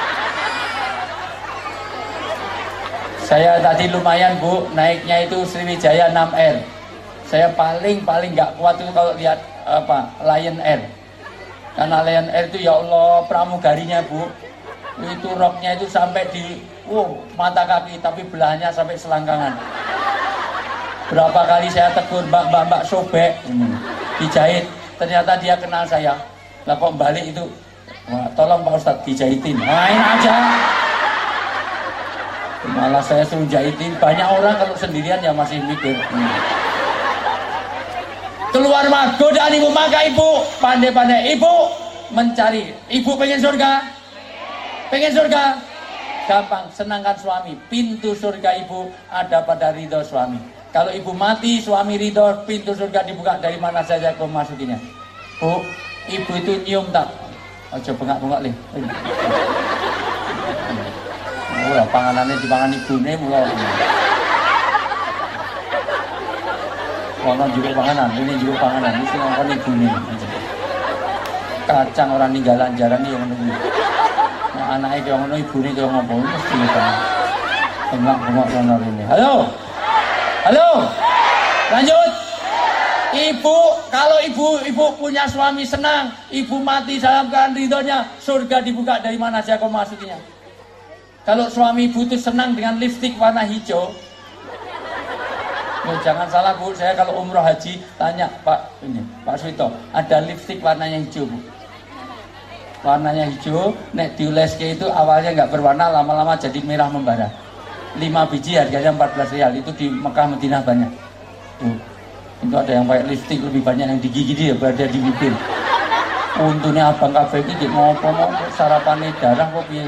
Speaker 1: Saya tadi lumayan, Bu, naiknya itu Sriwijaya 6R. Saya paling nggak kuat itu kalau lihat Lion Air. Karena Lion Air itu ya Allah pramugarinya, Bu. Itu roknya itu sampai di mata kaki, tapi belahannya sampai selangkangan. Berapa kali saya tegur, Mbak sobek, dijahit. Ternyata dia kenal saya. Lah kok balik itu, wah, tolong Pak Ustadz dijahitin. Main aja. Malah saya suruh jahitin. Banyak orang kalau sendirian ya masih mikir. Keluar rumah godaan ibu, maka ibu pandai-pandai ibu mencari. Ibu pengen surga? Pengen surga? Gampang, senangkan suami. Pintu surga ibu ada pada ridho suami. Kalau ibu mati, suami ridho, pintu surga dibuka dari mana saja kau masukinya. Bu, ibu itu nyium tak? Aja bengak-bengak lih. Mula panganannya dipangan ibune mula. Kono juga panganan, ini juga panganan, mesti ngongkon ibune. Kacang orang ninggalan jaran yo ngono kuwi. Nek anake kaya ngono ibune kaya ngopo mesti kan. Bengak-bengak kono rene. Halo. Halo. Lanjut. Ibu, kalau ibu punya suami senang, ibu mati dalam keadaan ridhonya, surga dibuka dari mana saja kau masukinya. Kalau suami ibu itu senang dengan lipstik warna hijau, jangan salah, Bu, saya kalau umroh haji tanya Pak Suito, ada lipstik warnanya hijau, Bu. Warnanya hijau, nek dioleske itu awalnya nggak berwarna, lama-lama jadi merah membara. 5 biji harganya 14 rial, itu di Mekah Madinah banyak. Tuh, itu ada yang pakai lipstik lebih banyak yang digigit ya, berada di bibir. Untungnya abang kafe ini mau sarapannya darah kok piye.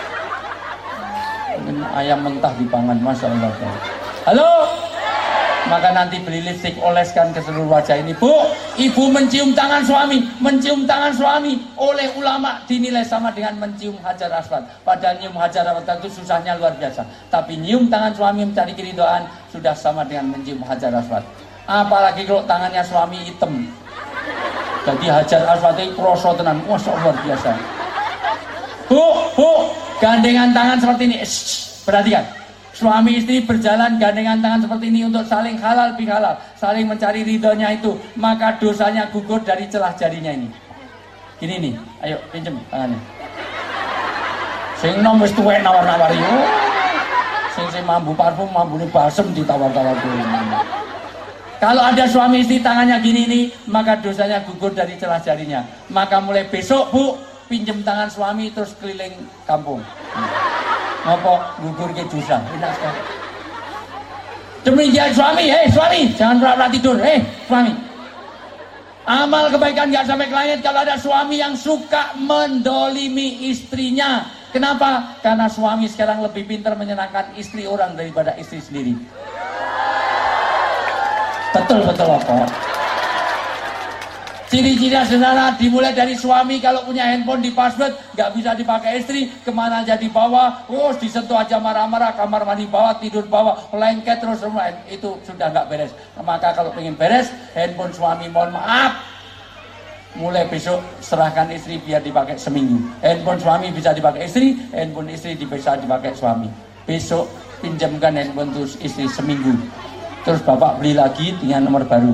Speaker 1: Ayam mentah dipangan, Masya Allah. Halo. Maka nanti beli lipstik, oleskan ke seluruh wajah ini. Bu, ibu mencium tangan suami. Mencium tangan suami oleh ulama dinilai sama dengan mencium hajar aswad. Padahal nyium hajar aswad itu susahnya luar biasa. Tapi nyium tangan suami mencari keridhaan sudah sama dengan mencium hajar aswad. Apalagi kalau tangannya suami hitam. Jadi hajar aswad itu kroso tenan. Masya Allah, luar biasa. Bu, gandengan tangan seperti ini. Perhatikan. Suami istri berjalan gandengan tangan seperti ini untuk saling halal bihalal, saling mencari ridhonya itu, maka dosanya gugur dari celah jarinya ini. Gini nih, ayo pinjem tangannya. Sing nom wis tuwek nawar-nawari. Sing mambu parfum, mambune balsem ditawar-tawar dulu. Kalau ada suami istri tangannya gini nih, maka dosanya gugur dari celah jarinya. Maka mulai besok, Bu, pinjem tangan suami terus keliling kampung. Ngopo gugur ke dosa, enak sekali. Demikian suami, suami, jangan pura-pura tidur, suami. Amal kebaikan gak sampai ke langit kalau ada suami yang suka mendolimi istrinya. Kenapa? Karena suami sekarang lebih pintar menyenangkan istri orang daripada istri sendiri. Betul apa? Ciri-cirinya sederhana, dimulai dari suami. Kalau punya handphone di password, nggak bisa dipakai istri, kemana aja dibawa, disentuh aja marah-marah, kamar mandi bawa, tidur bawa, lengket terus, itu sudah nggak beres. Maka kalau pengen beres, handphone suami mohon maaf, mulai besok serahkan istri biar dipakai seminggu. Handphone suami bisa dipakai istri, handphone istri bisa dipakai suami. Besok pinjamkan handphone terus istri seminggu. Terus bapak beli lagi dengan nomor baru.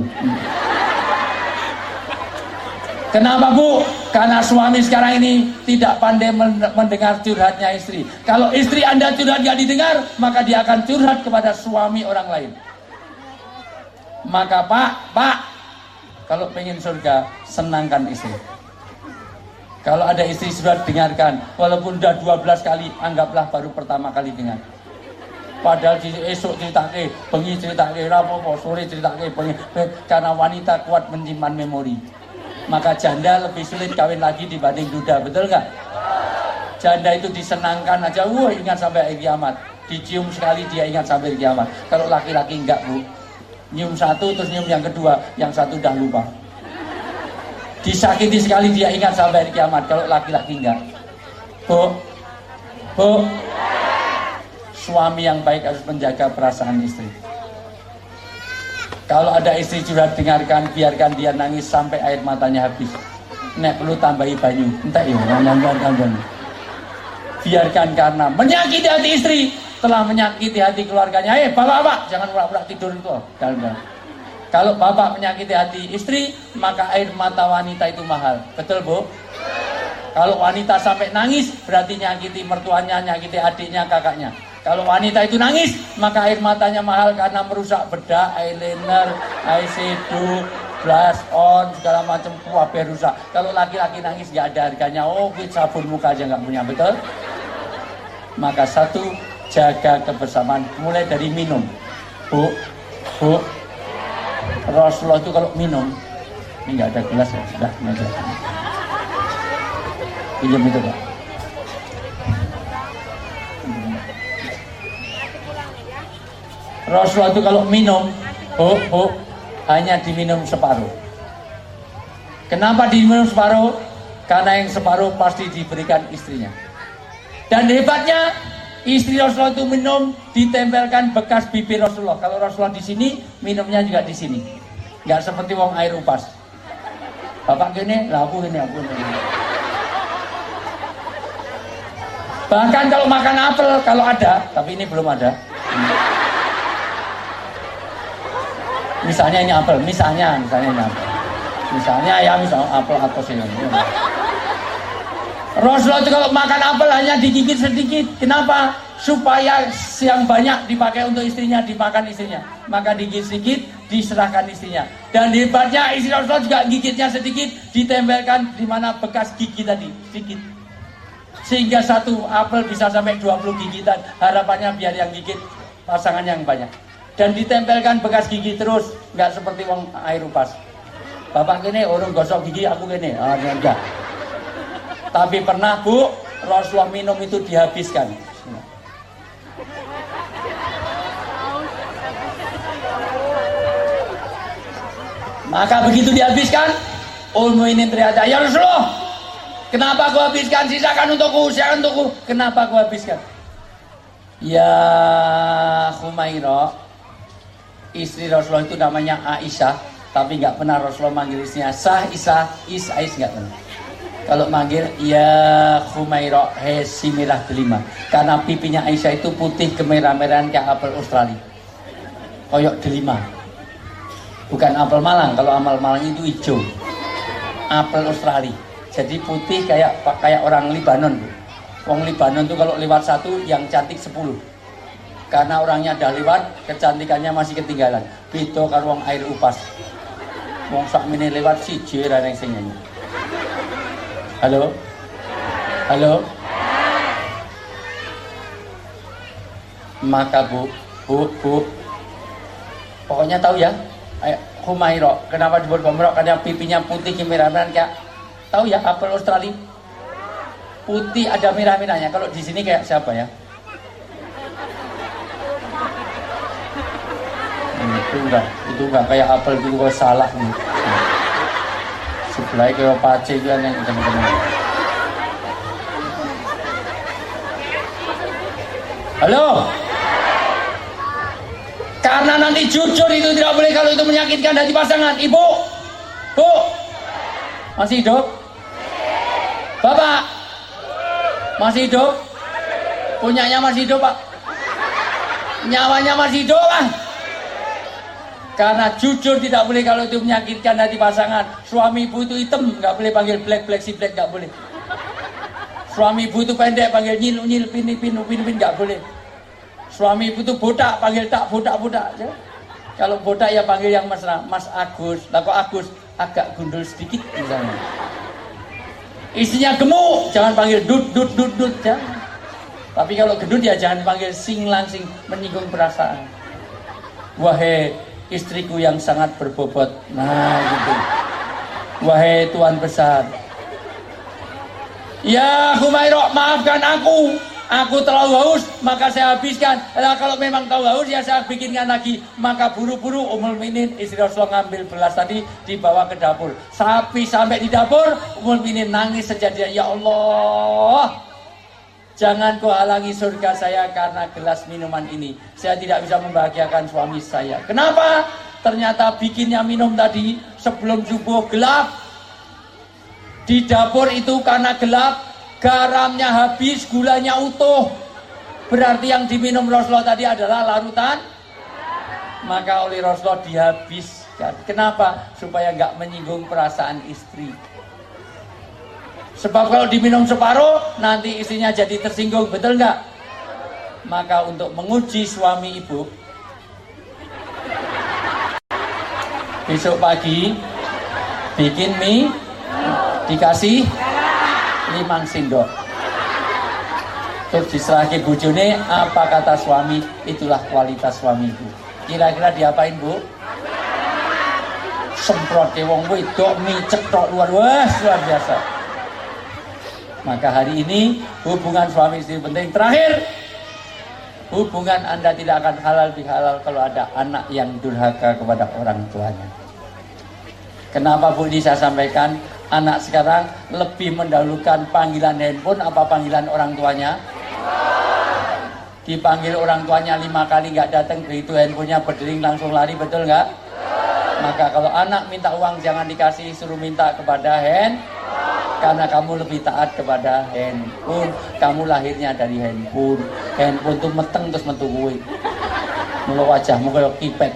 Speaker 1: Kenapa Bu? Karena suami sekarang ini tidak pandai mendengar curhatnya istri. Kalau istri Anda curhat gak didengar, maka dia akan curhat kepada suami orang lain. Maka Pak, kalau pengen surga, senangkan istri. Kalau ada istri sudah dengarkan, walaupun sudah 12 kali, anggaplah baru pertama kali dengar. Padahal esok ceritake, bengi ceritake, rapopo, sore ceritake, bengi. Karena wanita kuat menyimpan memori. Maka janda lebih sulit kawin lagi dibanding duda, betul nggak? Janda itu disenangkan aja, ingat sampai akhir kiamat. Dicium sekali dia ingat sampai akhir kiamat. Kalau laki-laki enggak Bu, nyium satu terus nyium yang kedua, yang satu udah lupa. Disakiti sekali dia ingat sampai akhir kiamat. Kalau laki-laki enggak. Bu, suami yang baik harus menjaga perasaan istri. Kalau ada istri curhat, dengarkan, biarkan dia nangis sampai air matanya habis. Nek perlu tambahi banyu, entah ya, tambah. Biarkan, karena menyakiti hati istri telah menyakiti hati keluarganya. Bapak, jangan pura-pura tidur itu. Kalau bapak menyakiti hati istri, maka air mata wanita itu mahal. Betul Bu? Kalau wanita sampai nangis, berarti nyakiti mertuanya, nyakiti adiknya, kakaknya. Kalau wanita itu nangis, maka air matanya mahal karena merusak bedak, eyeliner, eyeshadow, blush on, segala macam kabeh rusak. Kalau laki-laki nangis nggak ada harganya. Sabun muka aja nggak punya, betul? Maka satu, jaga kebersamaan. Mulai dari minum. Bu, Rasulullah itu kalau minum, ini nggak ada gelas ya, sudah meja. Pinjam itu Pak. Rasulullah itu kalau minum, hanya diminum separuh. Kenapa diminum separuh? Karena yang separuh pasti diberikan istrinya. Dan hebatnya, istri Rasulullah itu minum ditempelkan bekas bibir Rasulullah. Kalau Rasulullah di sini, minumnya juga di sini. Nggak seperti wong air upas. Bapak gini, aku gini. Bahkan kalau makan apel, kalau ada, tapi ini belum ada. Misalnya ini apel, misalnya ini apel. Misalnya apel atau sini. Rasulullah itu kalau makan apel hanya digigit sedikit. Kenapa? Supaya yang banyak dipakai untuk istrinya, dimakan istrinya. Maka digigit sedikit, diserahkan istrinya. Dan hebatnya istri Rasulullah juga gigitnya sedikit, ditempelkan di mana bekas gigi tadi, sedikit. Sehingga satu apel bisa sampai 20 gigitan. Harapannya biar yang gigit pasangan yang banyak. Dan ditempelkan bekas gigi terus, nggak seperti wong air upas. Bapak gini, orang gosok gigi, aku gini, enggak. Tapi pernah Bu, Rasulullah minum itu dihabiskan. Maka begitu dihabiskan, ini teriak, ya Rasulullah, kenapa kau habiskan? Sisakan untukku. Kenapa kau habiskan? Ya Humairah, istri Rasulullah itu namanya Aisyah, tapi nggak pernah Rasulullah manggil istrinya Isa nggak pernah. Kalau manggil ya Humairah, si merah delima, karena pipinya Aisyah itu putih kemerah-merahan kayak apel Australia, koyok delima, bukan apel Malang. Kalau apel Malang itu hijau, apel Australia, jadi putih kayak orang Libanon. Wong Libanon tuh kalau lewat satu, yang cantik 10. Karena orangnya dah lewat, kecantikannya masih ketinggalan. Beda karo wong air upas. Wong sakmene lewat siji ra ning sing nyanyi. Halo? Maka Bu, pokoknya tahu ya, Humairah, kenapa disebut Humairah? Karena pipinya putih kemerah-merahan kayak, tahu ya apel Australia? Putih ada merah-merahnya. Kalau di sini kayak siapa ya? Itu enggak kayak apel itu kok salah nih. Sebelah kaya pace kan yang teman-teman. Halo. Karena nanti jujur itu tidak boleh kalau itu menyakitkan hati pasangan. Ibu, Bu, masih hidup? Bapak, masih hidup? Punyanya masih hidup, Pak? Nyawanya masih hidup, Pak? Karena jujur tidak boleh kalau itu menyakitkan hati pasangan. Suami ibu itu hitam, nggak boleh panggil black si black, nggak boleh. Suami ibu itu pendek, panggil nyil pin nggak boleh. Suami ibu itu botak, panggil tak botak ya. Kalau botak ya panggil yang mesra, Mas Agus. Lah kok Agus agak gundul sedikit misalnya. Istrinya gemuk, jangan panggil dut ya. Tapi kalau gendut ya jangan panggil sing langsing, menyinggung perasaan. Wahai istriku yang sangat berbobot. Nah gitu. Wahai Tuan besar. Ya Humairah, maafkan aku. Aku terlalu haus, maka saya habiskan. Nah, kalau memang tahu haus, ya saya bikinkan lagi. Maka buru-buru Ummul Mukminin istri Rasulullah ngambil belas tadi, dibawa ke dapur. Sampai di dapur, Ummul Mukminin nangis sejadinya. Ya Allah, jangan kau halangi surga saya karena gelas minuman ini. Saya tidak bisa membahagiakan suami saya. Kenapa? Ternyata bikinnya minum tadi sebelum subuh gelap. Di dapur itu karena gelap, garamnya habis, gulanya utuh. Berarti yang diminum Rasulullah tadi adalah larutan. Maka oleh Rasulullah dihabiskan. Kenapa? Supaya nggak menyinggung perasaan istri. Sebab kalau diminum separuh, nanti istrinya jadi tersinggung, betul nggak? Maka untuk menguji suami ibu, besok pagi bikin mie, dikasih 5 sendok. Terus diserahkan bojone, apa kata suami, itulah kualitas suami ibu. Kira-kira diapain, Bu? Semprot wong wedok mie cetok luar biasa. Maka hari ini hubungan suami istri penting. Terakhir, hubungan Anda tidak akan halal bihalal kalau ada anak yang durhaka kepada orang tuanya. Kenapa Bu ini saya sampaikan? Anak sekarang lebih mendahulukan panggilan handphone apa panggilan orang tuanya? Dipanggil orang tuanya 5 kali nggak datang, begitu handphonenya berdering langsung lari, betul nggak? Maka kalau anak minta uang jangan dikasih, suruh minta kepada karena kamu lebih taat kepada handphone. Kamu lahirnya dari handphone. Handphone tuh meteng terus metu kuwi. Mula wajahmu kayak kipet.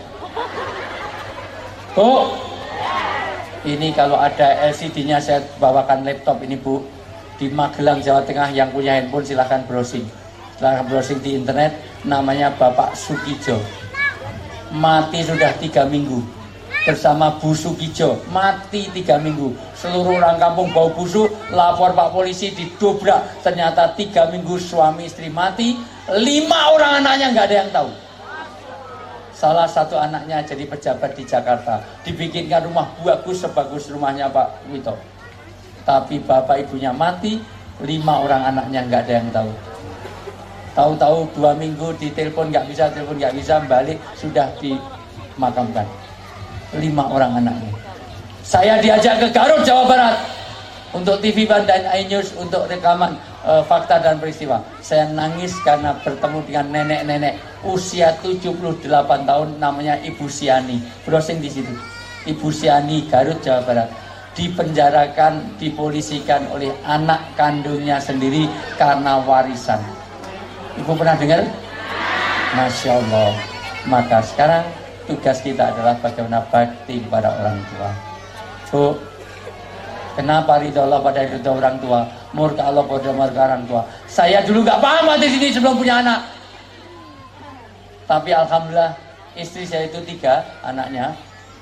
Speaker 1: Bu, ini kalau ada LCD-nya saya bawakan laptop ini Bu. Di Magelang, Jawa Tengah yang punya handphone silahkan browsing. Silahkan browsing di internet, namanya Bapak Sukijo. Mati sudah 3 minggu. Bersama Bu Sukijo, mati 3 minggu. Seluruh orang kampung bau busuk, lapor Pak Polisi, didobrak. Ternyata 3 minggu suami istri mati, 5 orang anaknya nggak ada yang tahu. Salah satu anaknya jadi pejabat di Jakarta, dibikinkan rumah bagus sebagus rumahnya Pak Wito. Tapi bapak ibunya mati, 5 orang anaknya nggak ada yang tahu. Tahu-tahu 2 minggu ditelepon nggak bisa, balik sudah dimakamkan. 5 orang anaknya. Saya diajak ke Garut, Jawa Barat untuk TV One dan iNews untuk rekaman fakta dan peristiwa. Saya nangis karena bertemu dengan nenek-nenek usia 78 tahun, namanya Ibu Siani. Browsing di situ. Ibu Siani, Garut, Jawa Barat. Dipenjarakan, dipolisikan oleh anak kandungnya sendiri karena warisan. Ibu pernah dengar? Masya Allah. Maka sekarang tugas kita adalah bagaimana bakti kepada orang tua. Bu, kenapa ridho Allah pada ridho orang tua, murka Allah pada murka orang tua? Saya dulu gak paham di sini sebelum punya anak. Tapi alhamdulillah istri saya itu 3 anaknya.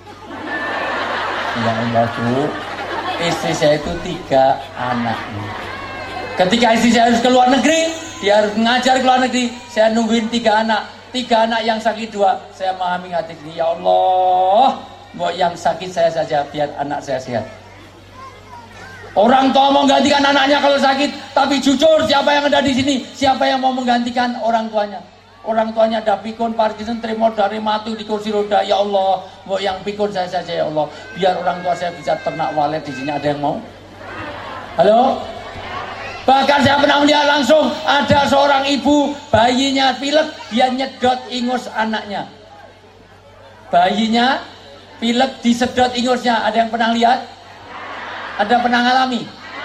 Speaker 1: Ya Allah Bu, istri saya itu 3 anaknya. Ketika istri saya harus ke luar negeri, dia harus mengajar ke luar negeri, saya nungguin 3 anak. 3 anak yang sakit 2, saya memahami hati ini. Ya Allah, buat yang sakit saya saja, biar anak saya sehat. Orang tua mau menggantikan anaknya kalau sakit, tapi jujur siapa yang ada di sini? Siapa yang mau menggantikan orang tuanya? Orang tuanya ada pikun, Parkinson, tremor, dari mati di kursi roda. Ya Allah, mau yang pikun saya saja ya Allah. Biar orang tua saya bisa ternak walet di sini. Ada yang mau? Halo? Bahkan saya pernah melihat langsung ada seorang ibu, bayinya pilek, dia nyedot ingus anaknya. Bayinya pilek disedot ingusnya. Ada yang pernah lihat? Ada pernah ngalami?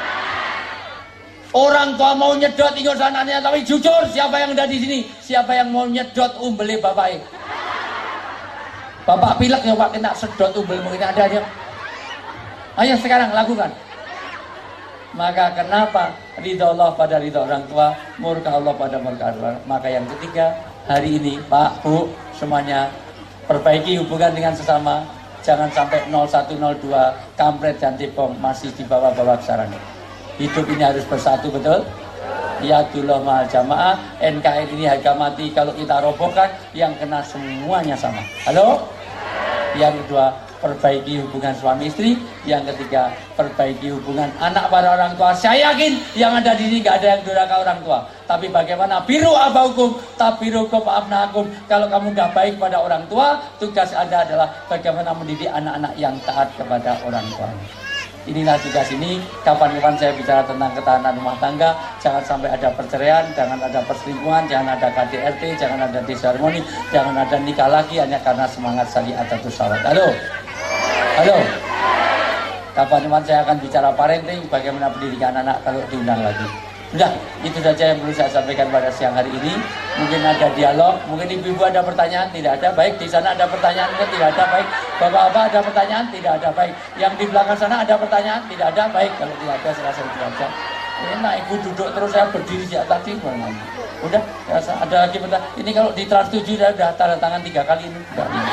Speaker 1: Orang tua mau nyedot ingus anaknya, tapi jujur siapa yang ada di sini? Siapa yang mau nyedot umbele bapaknya? Bapak pilek ya Pak, kena sedot umbel mungkin ada aja. Ayo sekarang lakukan. Maka kenapa ridha Allah pada ridha orang tua, murka Allah pada murka Allah. Maka yang ketiga, hari ini Pak, Bu, semuanya perbaiki hubungan dengan sesama. Jangan sampai 0102 kampret dan tipong masih dibawa-bawa ke sarana. Hidup ini harus bersatu, betul? Yadullah ma'al jamaah. NKRI ini harga mati. Kalau kita robohkan, yang kena semuanya sama. Halo? Yang kedua, perbaiki hubungan suami istri. Yang ketiga, perbaiki hubungan anak pada orang tua. Saya yakin yang ada di sini gak ada yang durhaka orang tua. Tapi bagaimana? Biru abaukum, tabirukum abnakum. Kalau kamu udah baik pada orang tua, tugas Anda adalah bagaimana mendidik anak-anak yang taat kepada orang tua. Inilah tugas ini. Kapan-kapan saya bicara tentang ketahanan rumah tangga. Jangan sampai ada perceraian, jangan ada perselingkuhan, jangan ada KDRT, jangan ada disharmoni, jangan ada nikah lagi hanya karena semangat syariat atau syawat. Halo? Halo? Kapan-kapan saya akan bicara parenting, bagaimana pendidikan anak kalau diundang lagi. Sudah, itu saja yang perlu saya sampaikan pada siang hari ini. Mungkin ada dialog, mungkin ibu-ibu ada pertanyaan, tidak ada, baik. Di sana ada pertanyaan, mungkin tidak ada, baik. Bapak-bapak ada pertanyaan, tidak ada, baik. Yang di belakang sana ada pertanyaan, tidak ada, baik. Kalau tidak ada, saya rasa tidak ada. Enak, ibu duduk terus, saya berdiri sejak tadi. Udah, saya rasa ada lagi pertanyaan. Ini kalau di Trans 7 sudah tanda tangan 3 kali ini.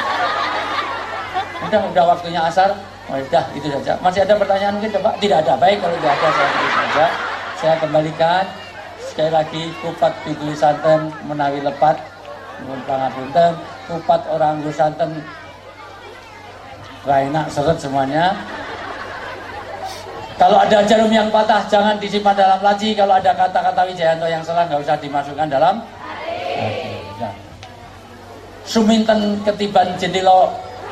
Speaker 1: Udah waktunya asar. Oh, udah, itu saja. Masih ada pertanyaan mungkin, Pak? Tidak ada, baik. Kalau tidak ada, saya tulis saja. Saya kembalikan sekali lagi kupat pitulis santen menawi lepat nuwun pangapunten, kupat orang nggo santen ra enak seret semuanya. Kalau ada jarum yang patah jangan disimpan dalam laci. Kalau ada kata-kata Wijayanto yang salah nggak usah dimasukkan dalam laci. Suminten ketiban jendela.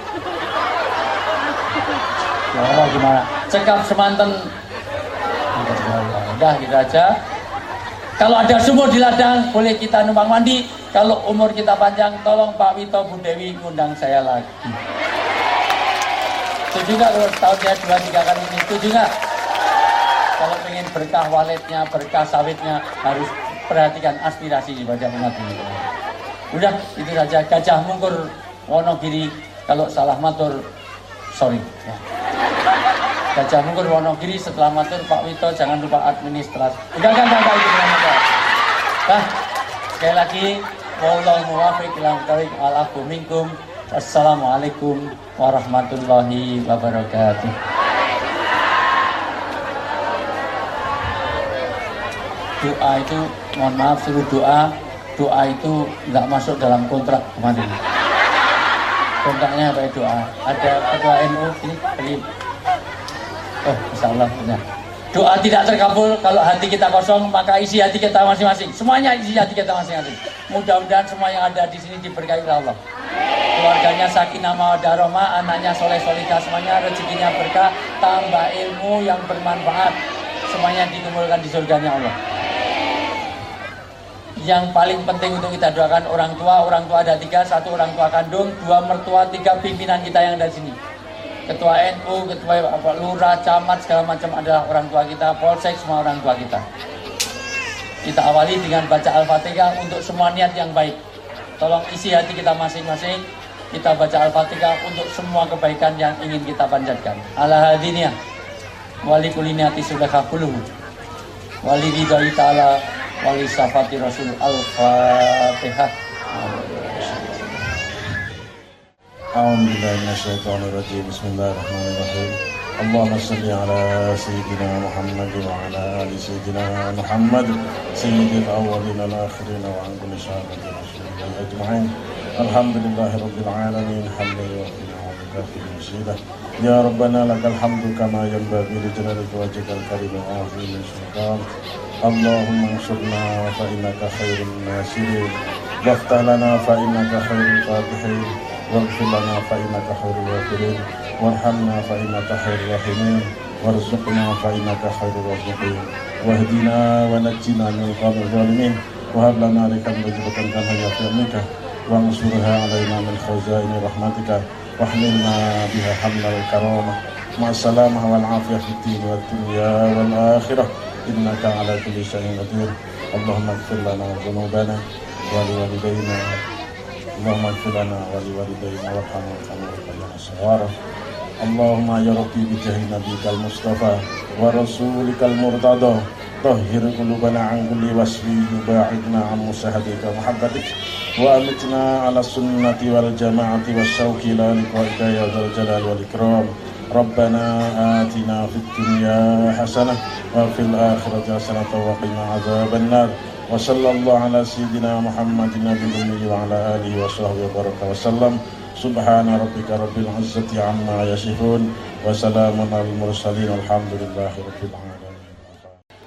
Speaker 1: Ya gimana? Cekap semanten. Udah gitu aja. Kalau ada sumur di ladang boleh kita numpang mandi. Kalau umur kita panjang tolong Pak Wito Bu Dewi ngundang saya lagi. Setuju nggak kalau tahun saya 2-3 kali ini? Setuju nggak? Kalau pengen berkah waletnya, berkah sawitnya harus perhatikan aspirasi ibadah umat ini. Udah itu saja. Gajah Mungkur Wonogiri, kalau salah matur sorry ya. Gajah Mungkur Wonogiri, setelah matur Pak Wito jangan lupa administrasi. Enggak itu namanya. Nah, sekali lagi wallahu muwaffiq ila thoriq ala minkum. Assalamualaikum warahmatullahi wabarakatuh. Doa itu, mohon maaf suruh doa itu enggak masuk dalam kontrak kemarin. Kontraknya apa doa? Ada ketua NU ini. Oh, insyaallah benar. Doa tidak terkabul kalau hati kita kosong, maka isi hati kita masing-masing. Semuanya isi hati kita masing-masing. Mudah-mudahan semua yang ada di sini diberkahi oleh Allah. Keluarganya sakinah mawaddah rahmah, anaknya soleh solihah, semuanya rezekinya berkah, tambah ilmu yang bermanfaat. Semuanya dikumpulkan di surganya Allah. Yang paling penting untuk kita doakan orang tua ada 3, 1 orang tua kandung, 2 mertua, 3 pimpinan kita yang ada di sini. Ketua NU, ketua lurah, camat, segala macam adalah orang tua kita, polsek semua orang tua kita. Kita awali dengan baca Al-Fatihah untuk semua niat yang baik. Tolong isi hati kita masing-masing. Kita baca Al-Fatihah untuk semua kebaikan yang ingin kita panjatkan. Ala hadiniyah wali kuliniyati sulahakuluhu wali ridai ta'ala wali syafati rasul. Al-Fatihah.
Speaker 2: A'udzubillahi minasyaitonirrajim. Bismillahirrahmanirrahim. Allahumma shalli ala sayyidina Muhammad wa ala ali sayyidina Muhammad sayyidil awwalin wal akhirin wa an kulli sahabatin rasulillah ajma'in. Alhamdulillahirabbil alamin. Hamdan wa kafirin mazidah. Ya Rabbana lakal hamdu kama yanbaghi li jalali wajhikal karim wa 'azimi sultan. Allahumma ansurna fa innaka khairun nasirin. وافتح لنا فإنك خير الفاتحين واغفر لنا فإنك خير الغافرين وارحمنا فإنك خير الراحمين وارزقنا فإنك خير الرازقين واهدنا ونجنا من القوم الظالمين وهب لنا رزقا طيبا كما يرضيك وانصرها علينا من خزائن رحمتك واحملنا بها حمل الكرامة مع السلامة والعافية في الدين والدنيا والآخرة إنك على كل شيء قدير. اللهم اغفر لنا ذنوبنا ولوالدينا اللهم اغفر لنا ولوالدينا وارحمنا كما ربيانا صغارا. اللهم يا ربي بجاه نبيك المصطفى ورسولك المرتضى طهر قلوبنا عن كل وصف يباعدنا عن مشاهدتك ومحبتك وأمتنا على السنة والجماعة والشوق إلى لقائك يا ذا الجلال والإكرام. ربنا آتنا في الدنيا حسنة وفي الآخرة حسنة وقنا عذاب النار. وصلى الله على سيدنا محمد النبي الأمي وعلى آله وصحبه وبارك وسلم. سبحان ربك رب العزة عما يصفون وسلام على المرسلين والحمد لله رب العالمين.